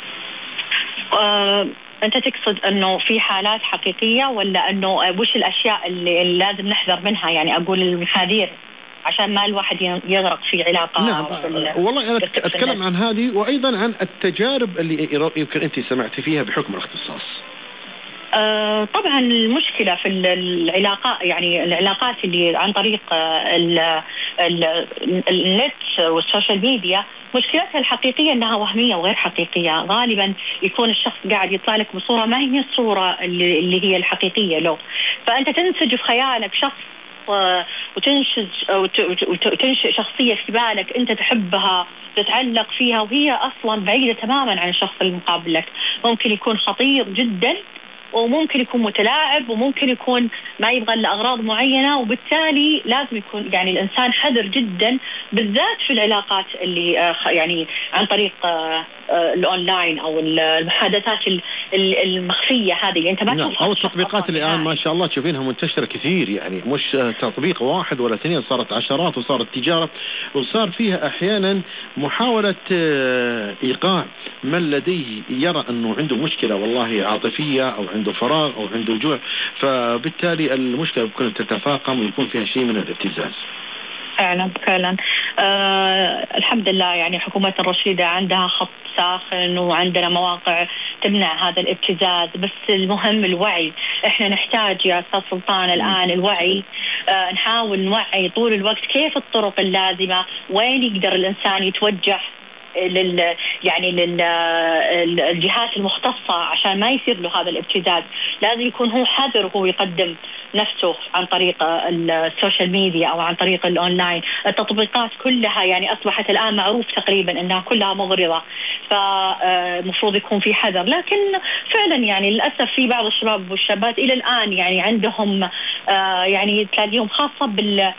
أه أنت تقصد أنه في حالات حقيقية، ولا أنه وش الأشياء اللي, اللي لازم نحذر منها؟ يعني أقول المحاذير عشان ما الواحد يغرق في علاقة. نعم والله أنا أتكلم عن هذه، وأيضا عن التجارب اللي يمكن أنت سمعت فيها بحكم الاختصاص. آه طبعا المشكلة في العلاقات، يعني العلاقات اللي عن طريق ال ال النت والسوشيال ميديا، مشكلتها الحقيقية أنها وهمية وغير حقيقية. غالبا يكون الشخص قاعد يطلع لك بصورة ما هي الصورة اللي, اللي هي الحقيقية له، فأنت تنسج في خيالك شخص وتنشئ وتنشئ شخصية في بالك أنت تحبها تتعلق فيها، وهي أصلا بعيدة تماما عن الشخص المقابل لك. ممكن يكون خطير جدا، وممكن يكون متلاعب، وممكن يكون ما يبغى لأغراض معينة، وبالتالي لازم يكون يعني الإنسان حذر جدا، بالذات في العلاقات اللي يعني عن طريق الأونلاين أو المحادثات المخفية هذه اللي أنت ما تشوفها. أو التطبيقات اللي الآن ما شاء الله تشوفينها منتشرة كثير، يعني مش تطبيق واحد ولا اثنين، صارت عشرات وصارت تجارة، وصار فيها أحيانا محاولة إيقاع من لديه يرى أنه عنده مشكلة والله عاطفية أو عنده فراغ أو عنده جوع، فبالتالي المشكلة بتكون تتفاقم ويكون فيها شيء من الابتزاز. فعلا فعلا. آه الحمد لله يعني حكومة الرشيدة عندها خط ساخن، وعندنا مواقع تمنع هذا الابتزاز، بس المهم الوعي. احنا نحتاج يا أستاذ سلطان الآن الوعي. آه نحاول نوعي طول الوقت كيف الطرق اللازمة، وين يقدر الإنسان يتوجه لل يعني للجهات المختصة عشان ما يصير له هذا الابتزاز. لازم يكون هو حذر وهو يقدم نفسه عن طريق السوشيال ميديا أو عن طريق الأونلاين. التطبيقات كلها يعني أصبحت الآن معروف تقريبا أنها كلها مغرضة، فمفروض في في حذر. لكن فعلا يعني للأسف في بعض الشباب والشابات إلى الآن يعني عندهم يعني تلاقيهم خاصة بال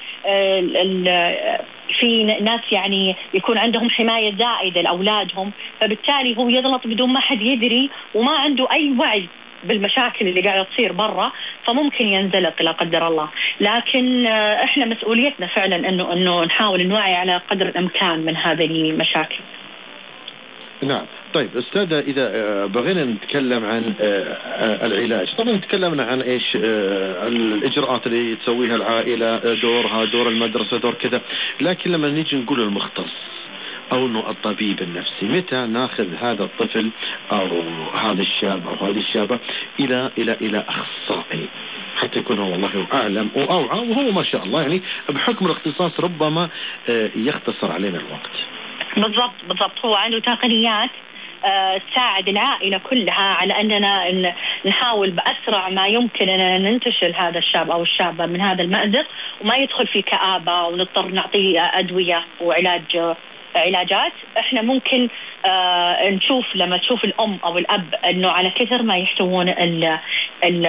في ناس يعني يكون عندهم حماية زائدة لأولادهم، فبالتالي هو يغلط بدون ما حد يدري وما عنده أي وعي بالمشاكل اللي قاعدة تصير برا، فممكن ينزلق لا قدر الله. لكن احنا مسؤوليتنا فعلا انه انه نحاول نوعي على قدر الامكان من هذه المشاكل. نعم. طيب أستاذة، إذا بغينا نتكلم عن العلاج، طبعا تكلمنا عن إيش الإجراءات اللي تسويها العائلة، دورها، دور المدرسة، دور كذا، لكن لما نيجي نقول المختص أو أنه الطبيب النفسي؟ متى ناخذ هذا الطفل أو هذا الشاب أو هذه الشابة إلى إلى إلى أخصائي حتى يكون هو والله أعلم وأوعى، وهو ما شاء الله يعني بحكم الاختصاص ربما يختصر علينا الوقت. بالضبط بالضبط، هو عنده تقنيات تساعد العائلة كلها على أننا نحاول بأسرع ما يمكن أن ننتشل هذا الشاب أو الشابة من هذا المأزق وما يدخل في كآبة ونضطر نعطيه أدوية وعلاج علاجات. احنا ممكن آه نشوف لما تشوف الأم أو الأب أنه على كثر ما يحتوون ال ال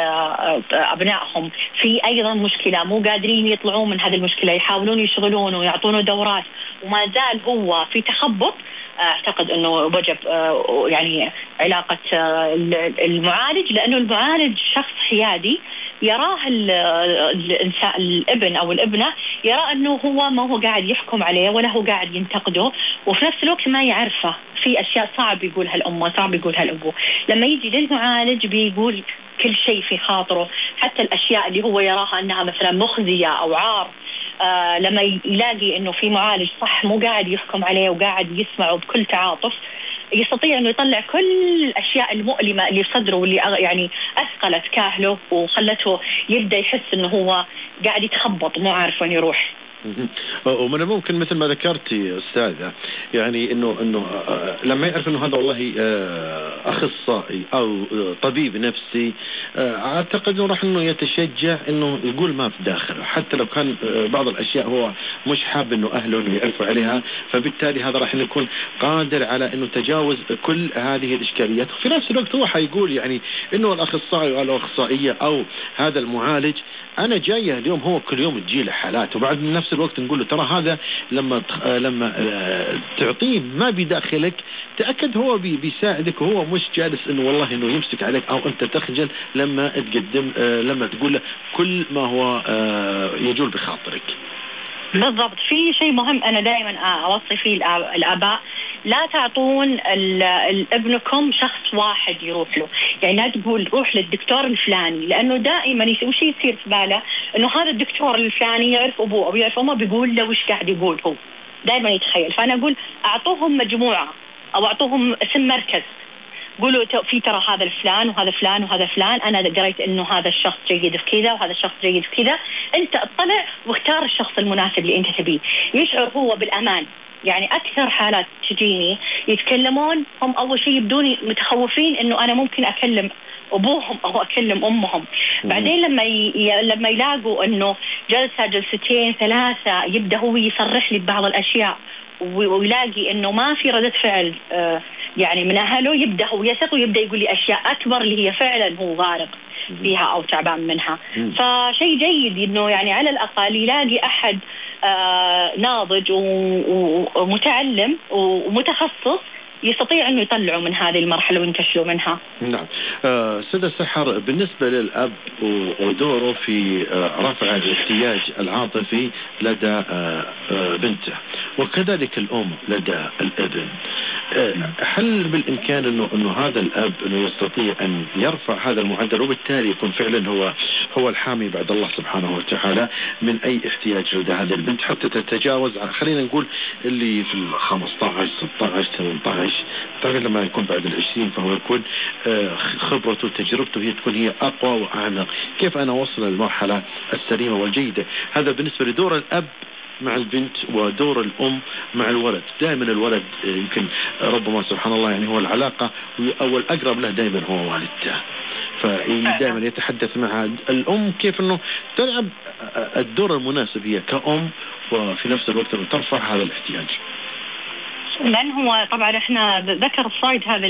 أبنائهم في أيضا مشكلة مو قادرين يطلعون من هذه المشكلة، يحاولون يشغلونه ويعطونه دورات وما زال هو في تخبط، أعتقد أنه وجب يعني علاقة المعالج، لأنه المعالج شخص حيادي يراه الإنسان الابن أو الابنة، يرى أنه هو ما هو قاعد يحكم عليه ولا هو قاعد ينتقده، وفي نفس الوقت ما يعرفه في أشياء صعب يقولها الأم وصعب يقولها الأبو. لما يجي للمعالج بيقول كل شيء في خاطره، حتى الأشياء اللي هو يراها أنها مثلا مخزية أو عار، آه لما يلاقي أنه في معالج صح مو قاعد يحكم عليه وقاعد يسمعه بكل تعاطف، يستطيع أنه يطلع كل الأشياء المؤلمة اللي في صدره واللي يعني أثقلت كاهله وخلته يبدأ يحس أنه هو قاعد يتخبط مو عارف وين يروح. ومن الممكن مثل ما ذكرتي أستاذة يعني إنه إنه لما يعرف إنه هذا والله أخصائي أو طبيب نفسي، أعتقد إنه راح إنه يتشجع إنه يقول ما في داخله، حتى لو كان بعض الأشياء هو مش حاب إنه أهله يعرفوا عليها، فبالتالي هذا راح يكون قادر على إنه تجاوز كل هذه الإشكاليات. في نفس الوقت هو حيقول يعني إنه الأخصائي أو الأخصائية أو هذا المعالج أنا جاية اليوم، هو كل يوم تجي له حالات، وبعد من نفس الوقت نقول له ترى هذا لما لما تعطيه ما بداخلك تأكد هو بي بيساعدك، وهو مش جالس إنه والله إنه يمسك عليك أو أنت تخجل لما تقدم لما تقول له كل ما هو يجول بخاطرك. بالضبط. في شيء مهم أنا دائما أوصي فيه الآباء، لا تعطون ابنكم شخص واحد يروح له، يعني لا تقول روح للدكتور الفلاني، لأنه دائما وش يصير في باله إنه هذا الدكتور الفلاني يعرف أبوه أو يعرف أمه بيقول له وش قاعد يقول، هو دائما يتخيل. فأنا أقول أعطوهم مجموعة أو أعطوهم اسم مركز، قولوا في ترى هذا الفلان وهذا فلان وهذا فلان، أنا قريت إنه هذا الشخص جيد في كذا وهذا الشخص جيد في كذا، أنت اطلع واختار الشخص المناسب اللي أنت تبيه، يشعر هو بالأمان. يعني أكثر حالات تجيني يتكلمون هم أول شيء يبدون متخوفين إنه أنا ممكن أكلم أبوهم أو أكلم أمهم، بعدين لما ي... لما يلاقوا إنه جلسة جلستين ثلاثة يبدأ هو يصرح لي ببعض الأشياء ويلاقي إنه ما في ردة فعل آه يعني من أهله، يبدأ هو يثق ويبدأ يقول لي أشياء أكبر اللي هي فعلا هو غارق فيها أو تعبان منها. فشيء جيد إنه يعني على الأقل يلاقي أحد آه ناضج ومتعلم ومتخصص يستطيع أنه يطلعوا من هذه المرحلة وينتشلوا منها. نعم. آه سيدة سحر، بالنسبة للأب ودوره في آه رفع الاحتياج العاطفي لدى آه آه بنته، وكذلك الأم لدى الابن، آه هل بالإمكان أنه, إنه هذا الأب أنه يستطيع أن يرفع هذا المعدل وبالتالي يكون فعلا هو هو الحامي بعد الله سبحانه وتعالى من أي احتياج لدى هذه البنت حتى تتجاوز، خلينا نقول اللي في الخمسة عشر ستة عشر ثمانية عشر طبعا لما يكون بعد العشرين فهو يكون خبرته وتجربته هي تكون هي أقوى وأعمق. كيف أنا أوصل للمرحلة السليمة والجيدة؟ هذا بالنسبة لدور الأب مع البنت ودور الأم مع الولد. دائما الولد يمكن ربما سبحان الله يعني هو العلاقة أو الأقرب له دائما هو والدته، فدائما يتحدث مع الأم كيف أنه تلعب الدور المناسب هي كأم وفي نفس الوقت أنه ترفع هذا الاحتياج. لأن هو طبعا احنا ذكر فرويد هذا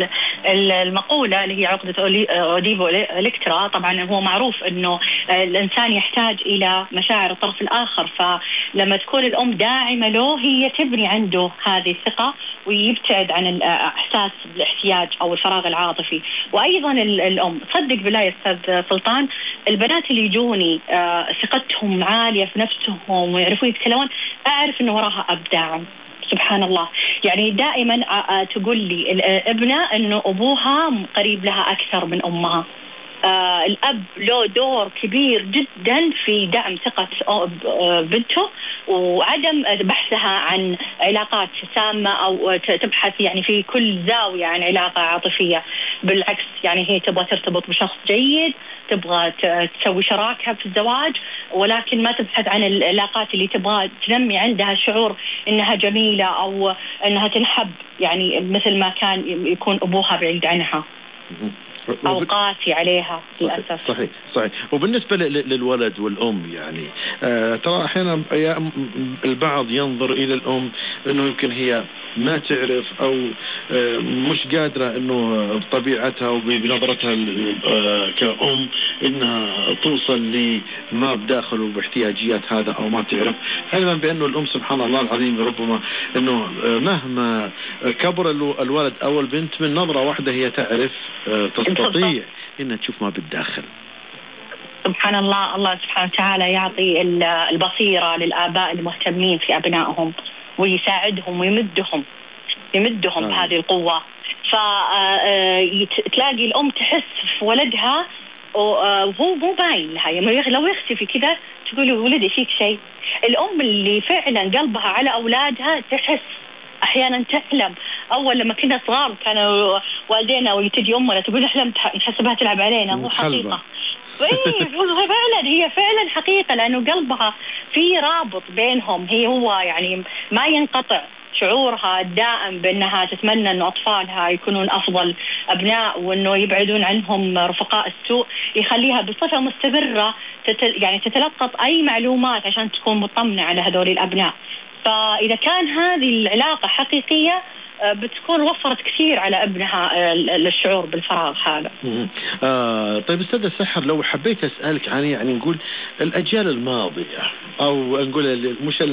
المقولة اللي هي عقدة أوديبو إلكترا، طبعا هو معروف انه الانسان يحتاج الى مشاعر الطرف الاخر، فلما تكون الام داعمة له هي تبني عنده هذه الثقة ويبتعد عن الاحساس بالاحتياج او الفراغ العاطفي. وايضا الام صدق بالله يا استاذ سلطان، البنات اللي يجوني ثقتهم عالية في نفسهم ويعرفون يتكلمون، اعرف انه وراها اب داعم سبحان الله. يعني دائما تقول لي ابنة انه ابوها قريب لها اكثر من امها، آه الأب له دور كبير جدا في دعم ثقة بنته وعدم بحثها عن علاقات سامة أو تبحث يعني في كل زاوية عن علاقة عاطفية. بالعكس يعني هي تبغى ترتبط بشخص جيد، تبغى تسوي شراكة في الزواج، ولكن ما تبحث عن العلاقات اللي تبغى تنمي عندها شعور إنها جميلة أو إنها تنحب، يعني مثل ما كان يكون أبوها بعيد عنها أو قاسي عليها للأسف. صحيح صحيح. وبالنسبة للولد والأم يعني آه ترى أحيانا البعض ينظر إلى الأم أنه يمكن هي ما تعرف أو آه مش قادرة أنه بطبيعتها وبنظرتها آه كأم أنها توصل لما بداخل وباحتياجيات هذا أو ما تعرف، علما بأنه الأم سبحان الله العظيم ربما أنه آه مهما كبر الولد أو البنت من نظرة واحدة هي تعرف آه تستطيع إنها تشوف ما بالداخل. سبحان الله. الله سبحانه وتعالى يعطي البصيرة للآباء المهتمين في أبنائهم ويساعدهم ويمدهم يمدهم بهذه القوة. فتلاقي الأم تحس في ولدها وهو مو باين لها، يعني لو يختفي كذا تقول ولدي فيك شيء. الأم اللي فعلا قلبها على أولادها تحس، أحيانا تحلم. أول لما كنا صغار كانوا والدينا وتجي أمنا تقول أحلم نحسبها تلعب علينا، هو حقيقة. إيه فعلا هي فعلا حقيقة، لأنه قلبها في رابط بينهم، هي هو يعني ما ينقطع شعورها الدائم بأنها تتمنى أن أطفالها يكونون أفضل أبناء وأنه يبعدون عنهم رفقاء السوء، يخليها بصفة مستمرة تتل يعني تتلقط أي معلومات عشان تكون مطمنة على هذول الأبناء. فإذا كان هذه العلاقة حقيقية بتكون وفرت كثير على ابنها الشعور بالفراغ هذا. آه طيب أستاذ سحر، لو حبيت أسألك عن يعني نقول الأجيال الماضية أو نقول مش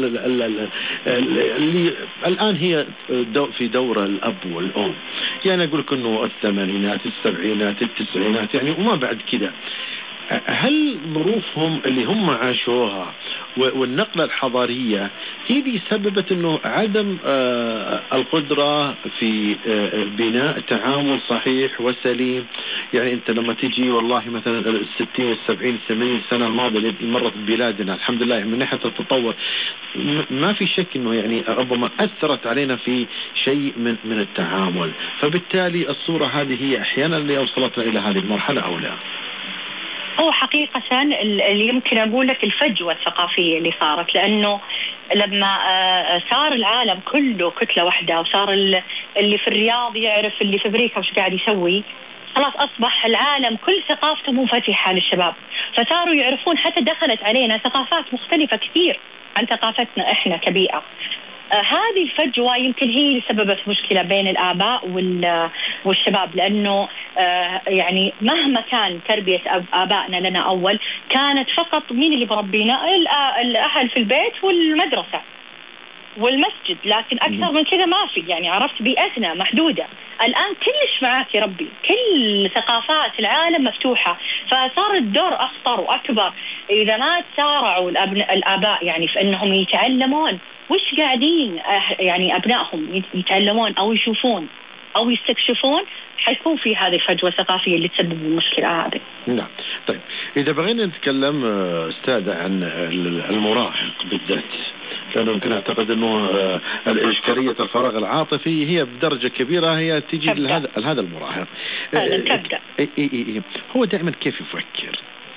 اللي الآن هي دو في دور الأب والأم، يعني أقول لك إنه الثمانينات السبعينات التسعينات يعني وما بعد كده، هل ظروفهم اللي هم عاشوها والنقلة الحضارية هي دي سببت انه عدم آه القدرة في آه بناء تعامل صحيح وسليم؟ يعني انت لما تيجي والله مثلا الستين السبعين الثمانين سنة الماضية اللي مرت ببلادنا الحمد لله من ناحية التطور ما في شك انه يعني ربما اثرت علينا في شيء من من التعامل، فبالتالي الصورة هذه هي احيانا اللي اوصلتنا الى هذه المرحلة او لا؟ هو حقيقة اللي يمكن أقول لك الفجوة الثقافية اللي صارت، لأنه لما صار العالم كله كتلة واحدة وصار اللي في الرياض يعرف اللي في أمريكا وش قاعد يسوي، خلاص أصبح العالم كل ثقافته منفتحة للشباب، فصاروا يعرفون حتى دخلت علينا ثقافات مختلفة كثير عن ثقافتنا إحنا كبيئة. آه هذه الفجوة يمكن هي اللي سببت مشكلة بين الآباء والشباب، لأنه آه يعني مهما كان تربية آبائنا لنا أول كانت فقط مين اللي بربينا؟ الأهل في البيت والمدرسة والمسجد، لكن أكثر من كذا ما في، يعني عرفت بيئتنا محدودة. الآن كلش معاك يا ربي، كل ثقافات العالم مفتوحة، فصار الدور أخطر وأكبر إذا ما تسارعوا الآباء يعني في أنهم يتعلمون وش قاعدين يعني أبنائهم يتعلمون أو يشوفون أو يستكشفون، حيكون في هذه الفجوة الثقافية اللي تسبب المشكلة هذه. نعم. طيب إذا بغينا نتكلم أستاذ عن المراهق بالذات، لأنه يمكن أعتقد أنه الإشكالية الفراغ العاطفي هي بدرجة كبيرة هي تيجي لهذا هذا المراهق. تبدأ. هو دائما كيف يفكر؟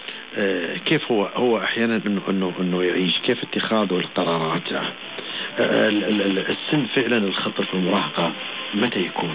كيف هو هو أحيانا إنه إنه إنه يعيش، كيف اتخاذه القرارات؟ السن فعلا الخطر في المراهقة متى يكون؟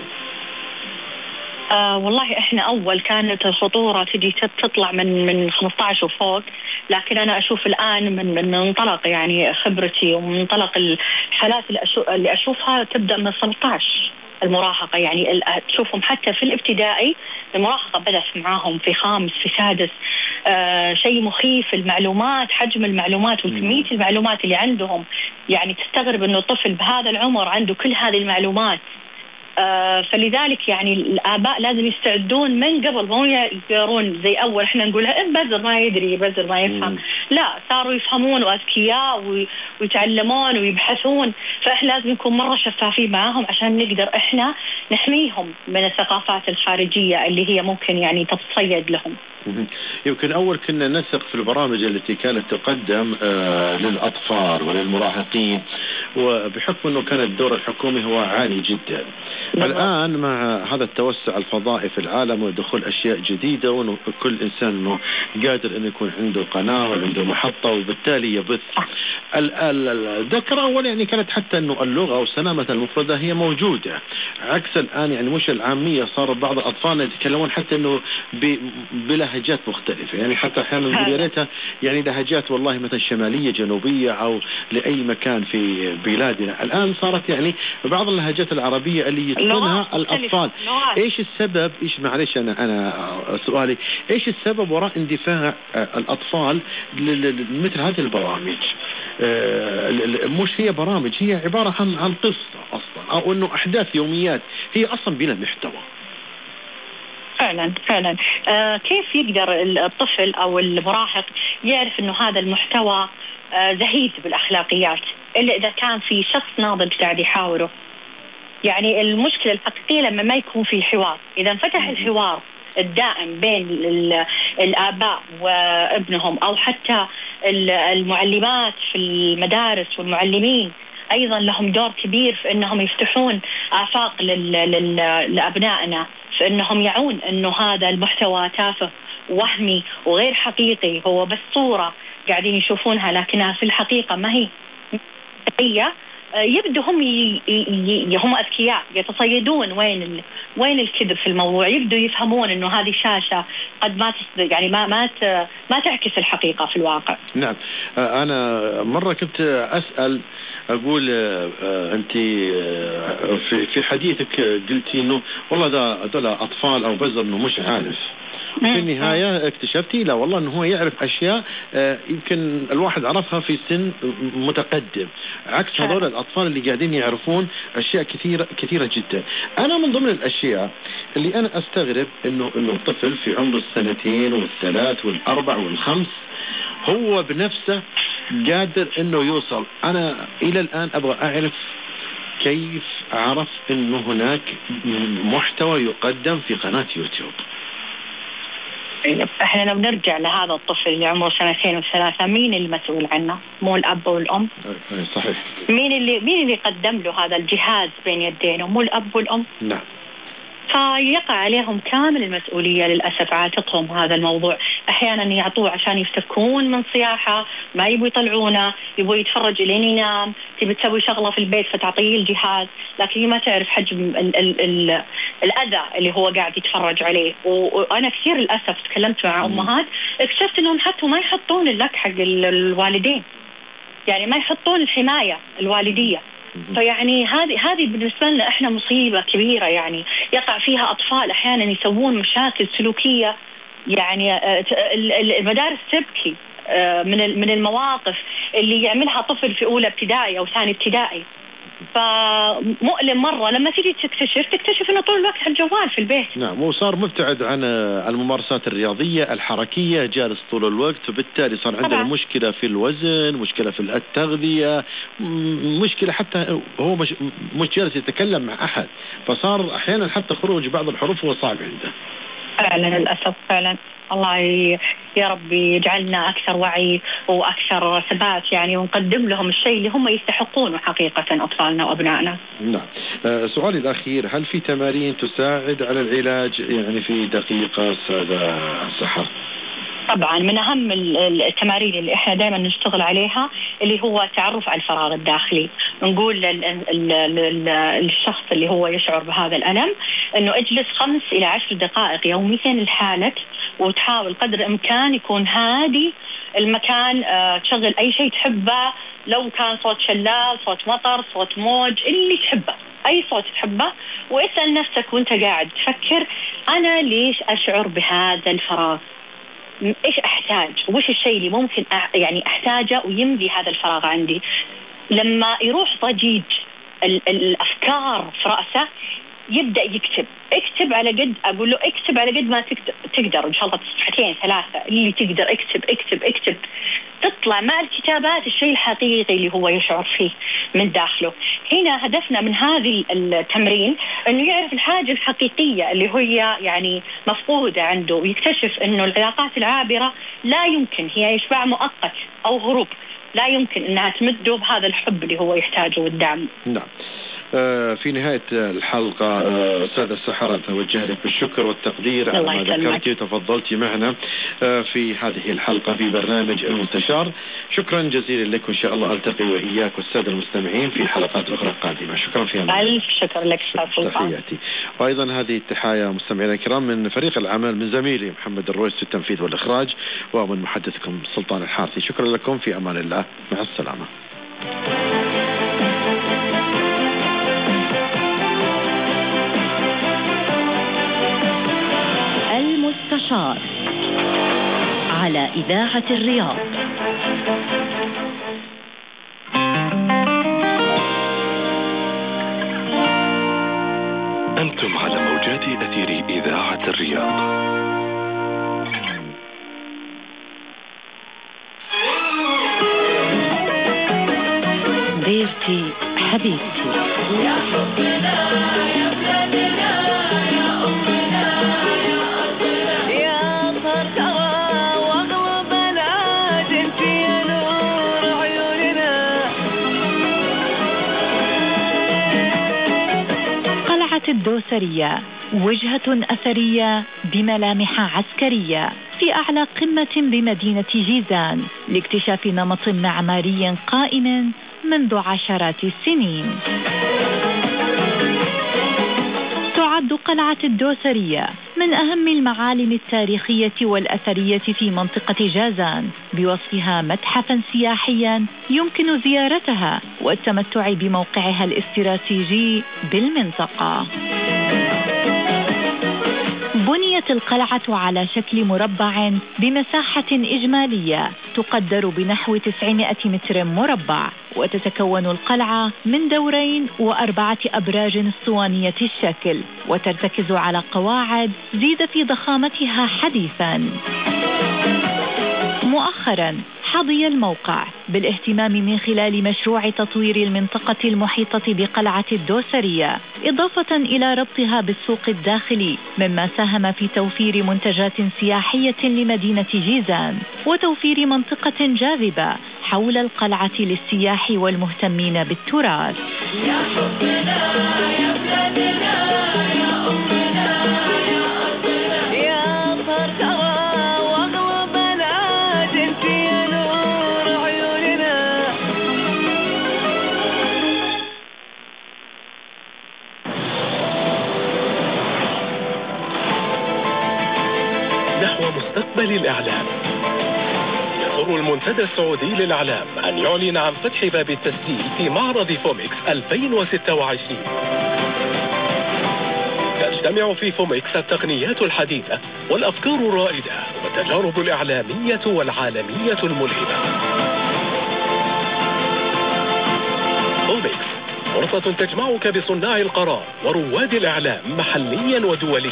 آه والله إحنا أول كانت الخطورة تجي تطلع من من خمسة عشر وفوق، لكن أنا أشوف الآن من من منطلق يعني خبرتي ومن منطلق الحالات اللي أشوف اللي أشوفها تبدأ من ثلاثة عشر المراهقة، يعني تشوفهم حتى في الابتدائي المراهقة بدأت معاهم في خامس في سادس. آه شيء مخيف، المعلومات حجم المعلومات وكمية المعلومات اللي عندهم، يعني تستغرب إنه طفل بهذا العمر عنده كل هذه المعلومات. آه فلذلك يعني الآباء لازم يستعدون من قبل، مو يقرون زي أول إحنا نقولها بزر ما يدري بزر ما يفهم، مم. لا صاروا يفهمون وأذكياء ويتعلمون ويبحثون، فإحنا لازم نكون مرة شفافين معاهم عشان نقدر إحنا نحميهم من الثقافات الخارجية اللي هي ممكن يعني تتصيد لهم. يمكن أول كنا نثق في البرامج التي كانت تقدم آه للأطفال وللمراهقين، وبحكم أنه كان الدور الحكومي هو عالي جدا. الآن مع هذا التوسع الفضائي في العالم ودخول أشياء جديدة، وأنه كل إنسان أنه قادر أنه يكون عنده قناة وعنده محطة وبالتالي يبث. الذكر أول يعني كانت حتى أنه اللغة وسلامة المفردة هي موجودة، عكس الآن يعني مش العامية، صار بعض الأطفال يتكلمون حتى أنه بلهجات مختلفة، يعني حتى أحيانا نقول يا ريتها يعني لهجات والله مثلا شمالية جنوبية أو لأي مكان في بلادنا. الآن صارت يعني بعض اللهجات العربية اللي يتقنها الأطفال. إيش السبب؟ إيش معلش أنا أنا سؤالي إيش السبب وراء اندفاع الأطفال مثل هذه البرامج؟ مش هي برامج، هي عبارة عن عن قصة أصلا، أو إنه أحداث يوميات هي أصلا بلا محتوى. فعلا فعلا آه كيف يقدر الطفل أو المراهق يعرف إنه هذا المحتوى آه زهيد بالأخلاقيات إلا إذا كان في شخص ناضج قاعد يحاوره؟ يعني المشكلة الحقيقية لما ما يكون في حوار. إذا انفتح الحوار الدائم بين الآباء وابنهم، أو حتى المعلمات في المدارس والمعلمين أيضا لهم دور كبير في أنهم يفتحون آفاق لأبنائنا، في أنهم يعون أنه هذا المحتوى تافه وهمي وغير حقيقي، هو بس صورة قاعدين يشوفونها لكنها في الحقيقة ما هي هي. يبدو هم ي... ي... هم أذكياء يتصيدون وين ال... وين الكذب في الموضوع، يبدو يفهمون إنه هذه شاشة قد ما تصدق، يعني ما ما ت... ما تعكس الحقيقة في الواقع. نعم. أنا مرة كنت أسأل أقول أنت في في حديثك قلتي إنه والله ده ده أطفال أو بزر إنه مش عارف. في النهاية اكتشفتي لا والله أنه هو يعرف أشياء يمكن الواحد عرفها في سن متقدم، عكس هذول الأطفال اللي قاعدين يعرفون أشياء كثيرة كثيرة جدا. أنا من ضمن الأشياء اللي أنا أستغرب إنه إنه الطفل في عمر السنتين والثلاث والأربع والخمس هو بنفسه قادر إنه يوصل. أنا إلى الآن أبغى أعرف كيف عرف إنه هناك محتوى يقدم في قناة يوتيوب. احنا لو نرجع لهذا الطفل اللي عمره سنتين وثلاثة، مين المسؤول عنه؟ مو الأب والأم؟ صحيح. مين اللي مين اللي قدم له هذا الجهاز بين يدينه؟ مو الأب والأم؟ نعم. فيقع عليهم كامل المسؤولية للأسف، عاتقهم هذا الموضوع. أحيانا يعطوه عشان يفتكون من صياحة، ما يبوا يطلعونه، يبوا يتفرج لين ينام، تبي تسوي شغلة في البيت فتعطيه الجهاز، لكن ما تعرف حجم ال ال ال الأذى اللي هو قاعد يتفرج عليه. وأنا كثير للأسف تكلمت مع أمهات اكتشفت أنهم حتى ما يحطون اللك حق الوالدين، يعني ما يحطون الحماية الوالدية. فيعني هذه هذه بالنسبة لنا احنا مصيبة كبيرة، يعني يقع فيها أطفال أحيانا يسوون مشاكل سلوكية، يعني المدارس تبكي من من المواقف اللي يعملها طفل في أولى ابتدائي أو ثاني ابتدائي. فمؤلم مرة لما تيجي تكتشف تكتشف انه طول الوقت على الجوال في البيت. نعم، وصار مبتعد عن الممارسات الرياضية الحركية، جالس طول الوقت، وبالتالي صار عندنا مشكلة في الوزن، مشكلة في التغذية، مشكلة حتى هو مش, مش جالس يتكلم مع أحد، فصار أحيانا حتى خروج بعض الحروف هو صعب عنده. فعلا للأسف فعلا. الله يا رب يجعلنا أكثر وعي وأكثر ثبات يعني، ونقدم لهم الشيء اللي هم يستحقونه حقيقة أطفالنا وأبنائنا. نعم. آه سؤالي الأخير، هل في تمارين تساعد على العلاج يعني في دقيقة أستاذ سحر؟ طبعا من أهم التمارين اللي إحنا دائما نشتغل عليها اللي هو التعرف على الفراغ الداخلي. نقول للشخص اللي هو يشعر بهذا الألم أنه اجلس خمس إلى عشر دقائق يوميا لحالك، وتحاول قدر الإمكان يكون هادي المكان، أه تشغل أي شيء تحبه، لو كان صوت شلال، صوت مطر، صوت موج، اللي تحبه، أي صوت تحبه، واسأل نفسك وانت قاعد تفكر أنا ليش أشعر بهذا الفراغ؟ إيش أحتاج؟ وإيش الشيء اللي ممكن أح يعني أحتاجه ويمضي هذا الفراغ عندي؟ لما يروح ضجيج ال الأفكار في رأسه يبدأ يكتب اكتب على قد أقول له اكتب على قد ما تقدر, تقدر إن شاء الله صفحتين ثلاثة اللي تقدر اكتب اكتب اكتب تطلع مع الكتابات الشيء الحقيقي اللي هو يشعر فيه من داخله. هنا هدفنا من هذه التمرين أنه يعرف الحاجة الحقيقية اللي هي يعني مفقودة عنده، ويكتشف أنه العلاقات العابرة لا يمكن هي إشباع مؤقت أو هروب، لا يمكن أنها تمده بهذا الحب اللي هو يحتاجه والدعم. نعم. في نهاية الحلقة أستاذة السحر أتوجه لك بالشكر والتقدير على ما ذكرتي وتفضلتي معنا في هذه الحلقة في برنامج المستشار. شكرا جزيلا لك، وإن شاء الله ألتقي وإياك والسادة المستمعين في حلقات أخرى قادمة. شكرا في أمان. ألف شكر لك تحياتي. وأيضا هذه التحايا مستمعينا الكرام من فريق العمل، من زميلي محمد الرويس في التنفيذ والإخراج، ومن محدثكم سلطان الحارثي. شكرا لكم، في أمان الله، مع السلامة. المستشار على إذاعة الرياض. أنتم على موجات أثير إذاعة الرياض. ديرتي حبيبتي يا حبنا يا بلادنا يا أمنا يا أرضنا يا فرحة وأغلب العاد انت يا نور عيوننا. قلعة الدوسرية وجهة أثرية بملامح عسكرية في أعلى قمة بمدينة جيزان لاكتشاف نمط معماري قائم منذ عشرات السنين. تعد قلعة الدوسرية من أهم المعالم التاريخية والأثرية في منطقة جازان، بوصفها متحفاً سياحياً يمكن زيارتها والتمتع بموقعها الاستراتيجي بالمنطقة. بنيت القلعة على شكل مربع بمساحة إجمالية تقدر بنحو تسعمائة متر مربع، وتتكون القلعة من دورين وأربعة أبراج اسطوانية الشكل، وترتكز على قواعد زيد في ضخامتها حديثاً. مؤخراً حظي الموقع بالاهتمام من خلال مشروع تطوير المنطقة المحيطة بقلعة الدوسرية، إضافة إلى ربطها بالسوق الداخلي، مما ساهم في توفير منتجات سياحية لمدينة جيزان وتوفير منطقة جاذبة حول القلعة للسياح والمهتمين بالتراث. يا حبنا يا بلادنا يا أمنا يا أرضنا يا فرحة وأغلب العاد انت يا نور عيوننا. نحو مستقبل الإعلام. يسر المنتدى السعودي للإعلام أن يعلن عن فتح باب التسجيل في معرض فوميكس ألفين وستة وعشرين. تجتمع في فوميكس التقنيات الحديثة والأفكار الرائدة والتجارب الإعلامية والعالمية الملهمة. فوميكس فرصة تجمعك بصناع القرار ورواد الإعلام محليا ودوليا.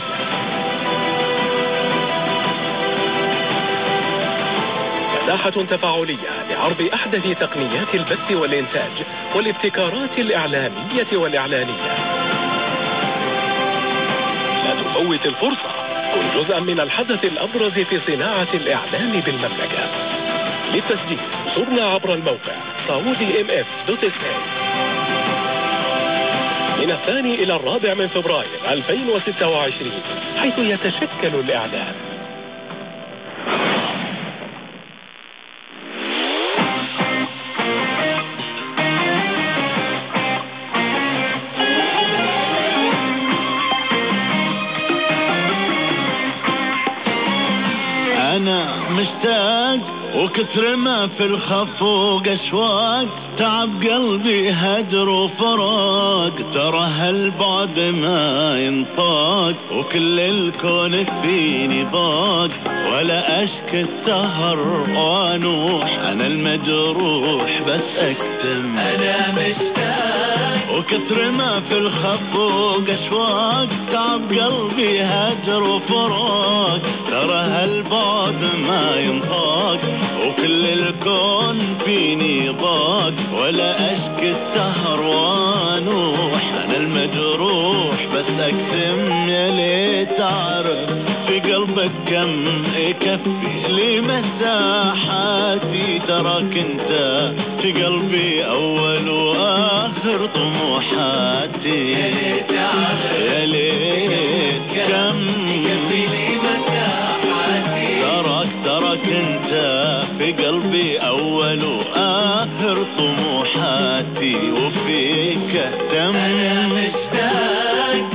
مساحة تفاعلية لعرض أحدث تقنيات البث والإنتاج والابتكارات الإعلامية والإعلانية. لا تفوت الفرصة، كن جزءا من الحدث الأبرز في صناعة الإعلام بالمملكة. للتسجيل زرنا عبر الموقع سعودي ام اف دوت اس اي. من الثاني إلى الرابع من فبراير ألفين وستة وعشرين، حيث يتشكل الإعلام. أنا مشتاق وكثر ما في الخفوق أشواق، تعب قلبي هدر وفراق، ترى هالبعد ما ينطاق، وكل الكون فيني ضاق، ولا أشكي السهر وانوح، أنا المجروح بس أكتم. أنا مشتاق وكثر ما في الخفوق أشواق تعب قلبي هجر وفراق ترى هالبعد ما ينطاق وكل الكون فيني ضاق ولا أشكي السهر وانوح أنا المجروح بس أقسم يا ليت أعرف في قلبك كم يكفي لي مساحاتي تراك انت في قلبي أول وآخر طموحاتي يا ليت كم يكفي لي مساحاتي تراك تراك انت في قلبي أول وآخر طموحاتي وفيك اهتم أنا مشتاق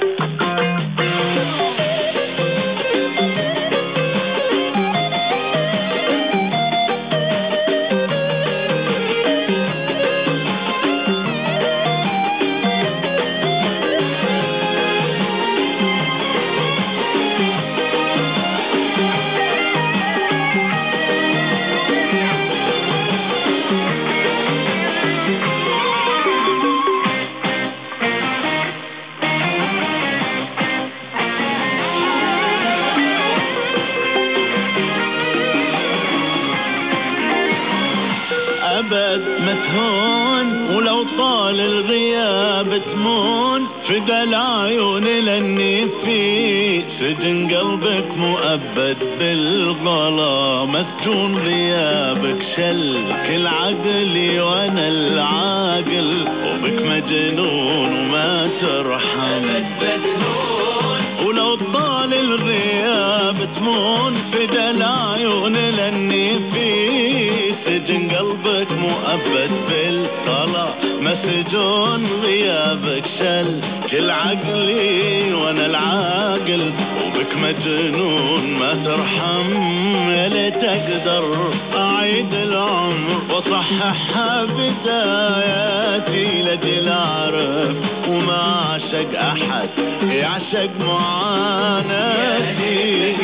متهون ولو طال الغياب تمون فدى العيون لاني في سجن قلبك مؤبد بالغلا مسجون غيابك شل كل عقلي وانا العاقل وبك مجنون وما ترحم ولو طال الغياب تمون فدى العيون لاني في سجن قلبك مؤبد بالطلا مسجون غيابك شل كل عقلي وانا العاقل وبك مجنون ما ترحم يا ليت اقدر اعيد العمر واصححها بداياتي لاجل اعرف وما عشق احد يعشق معاناتي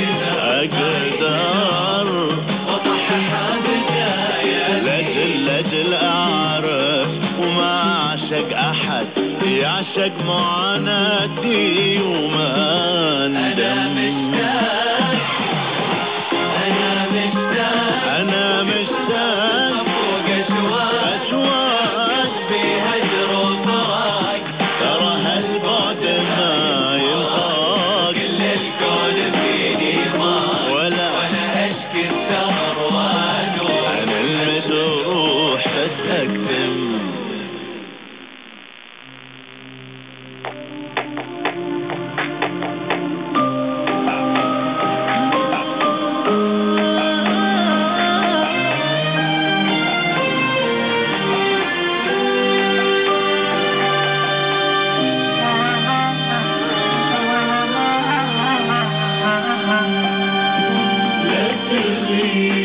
اقدر واصححها لجل لجل أعرف وما عشق أحد يعشق معاناتي وما أندم أنا مشتاق أنا مشتاق فوق أشواق أشواق بهجر وفراق ترى هالبعد ما يلقاك كل الكون فيني ضاق ولا ولا أشكي السهر وانوح أنا المجروح بس أكتم لا تغيب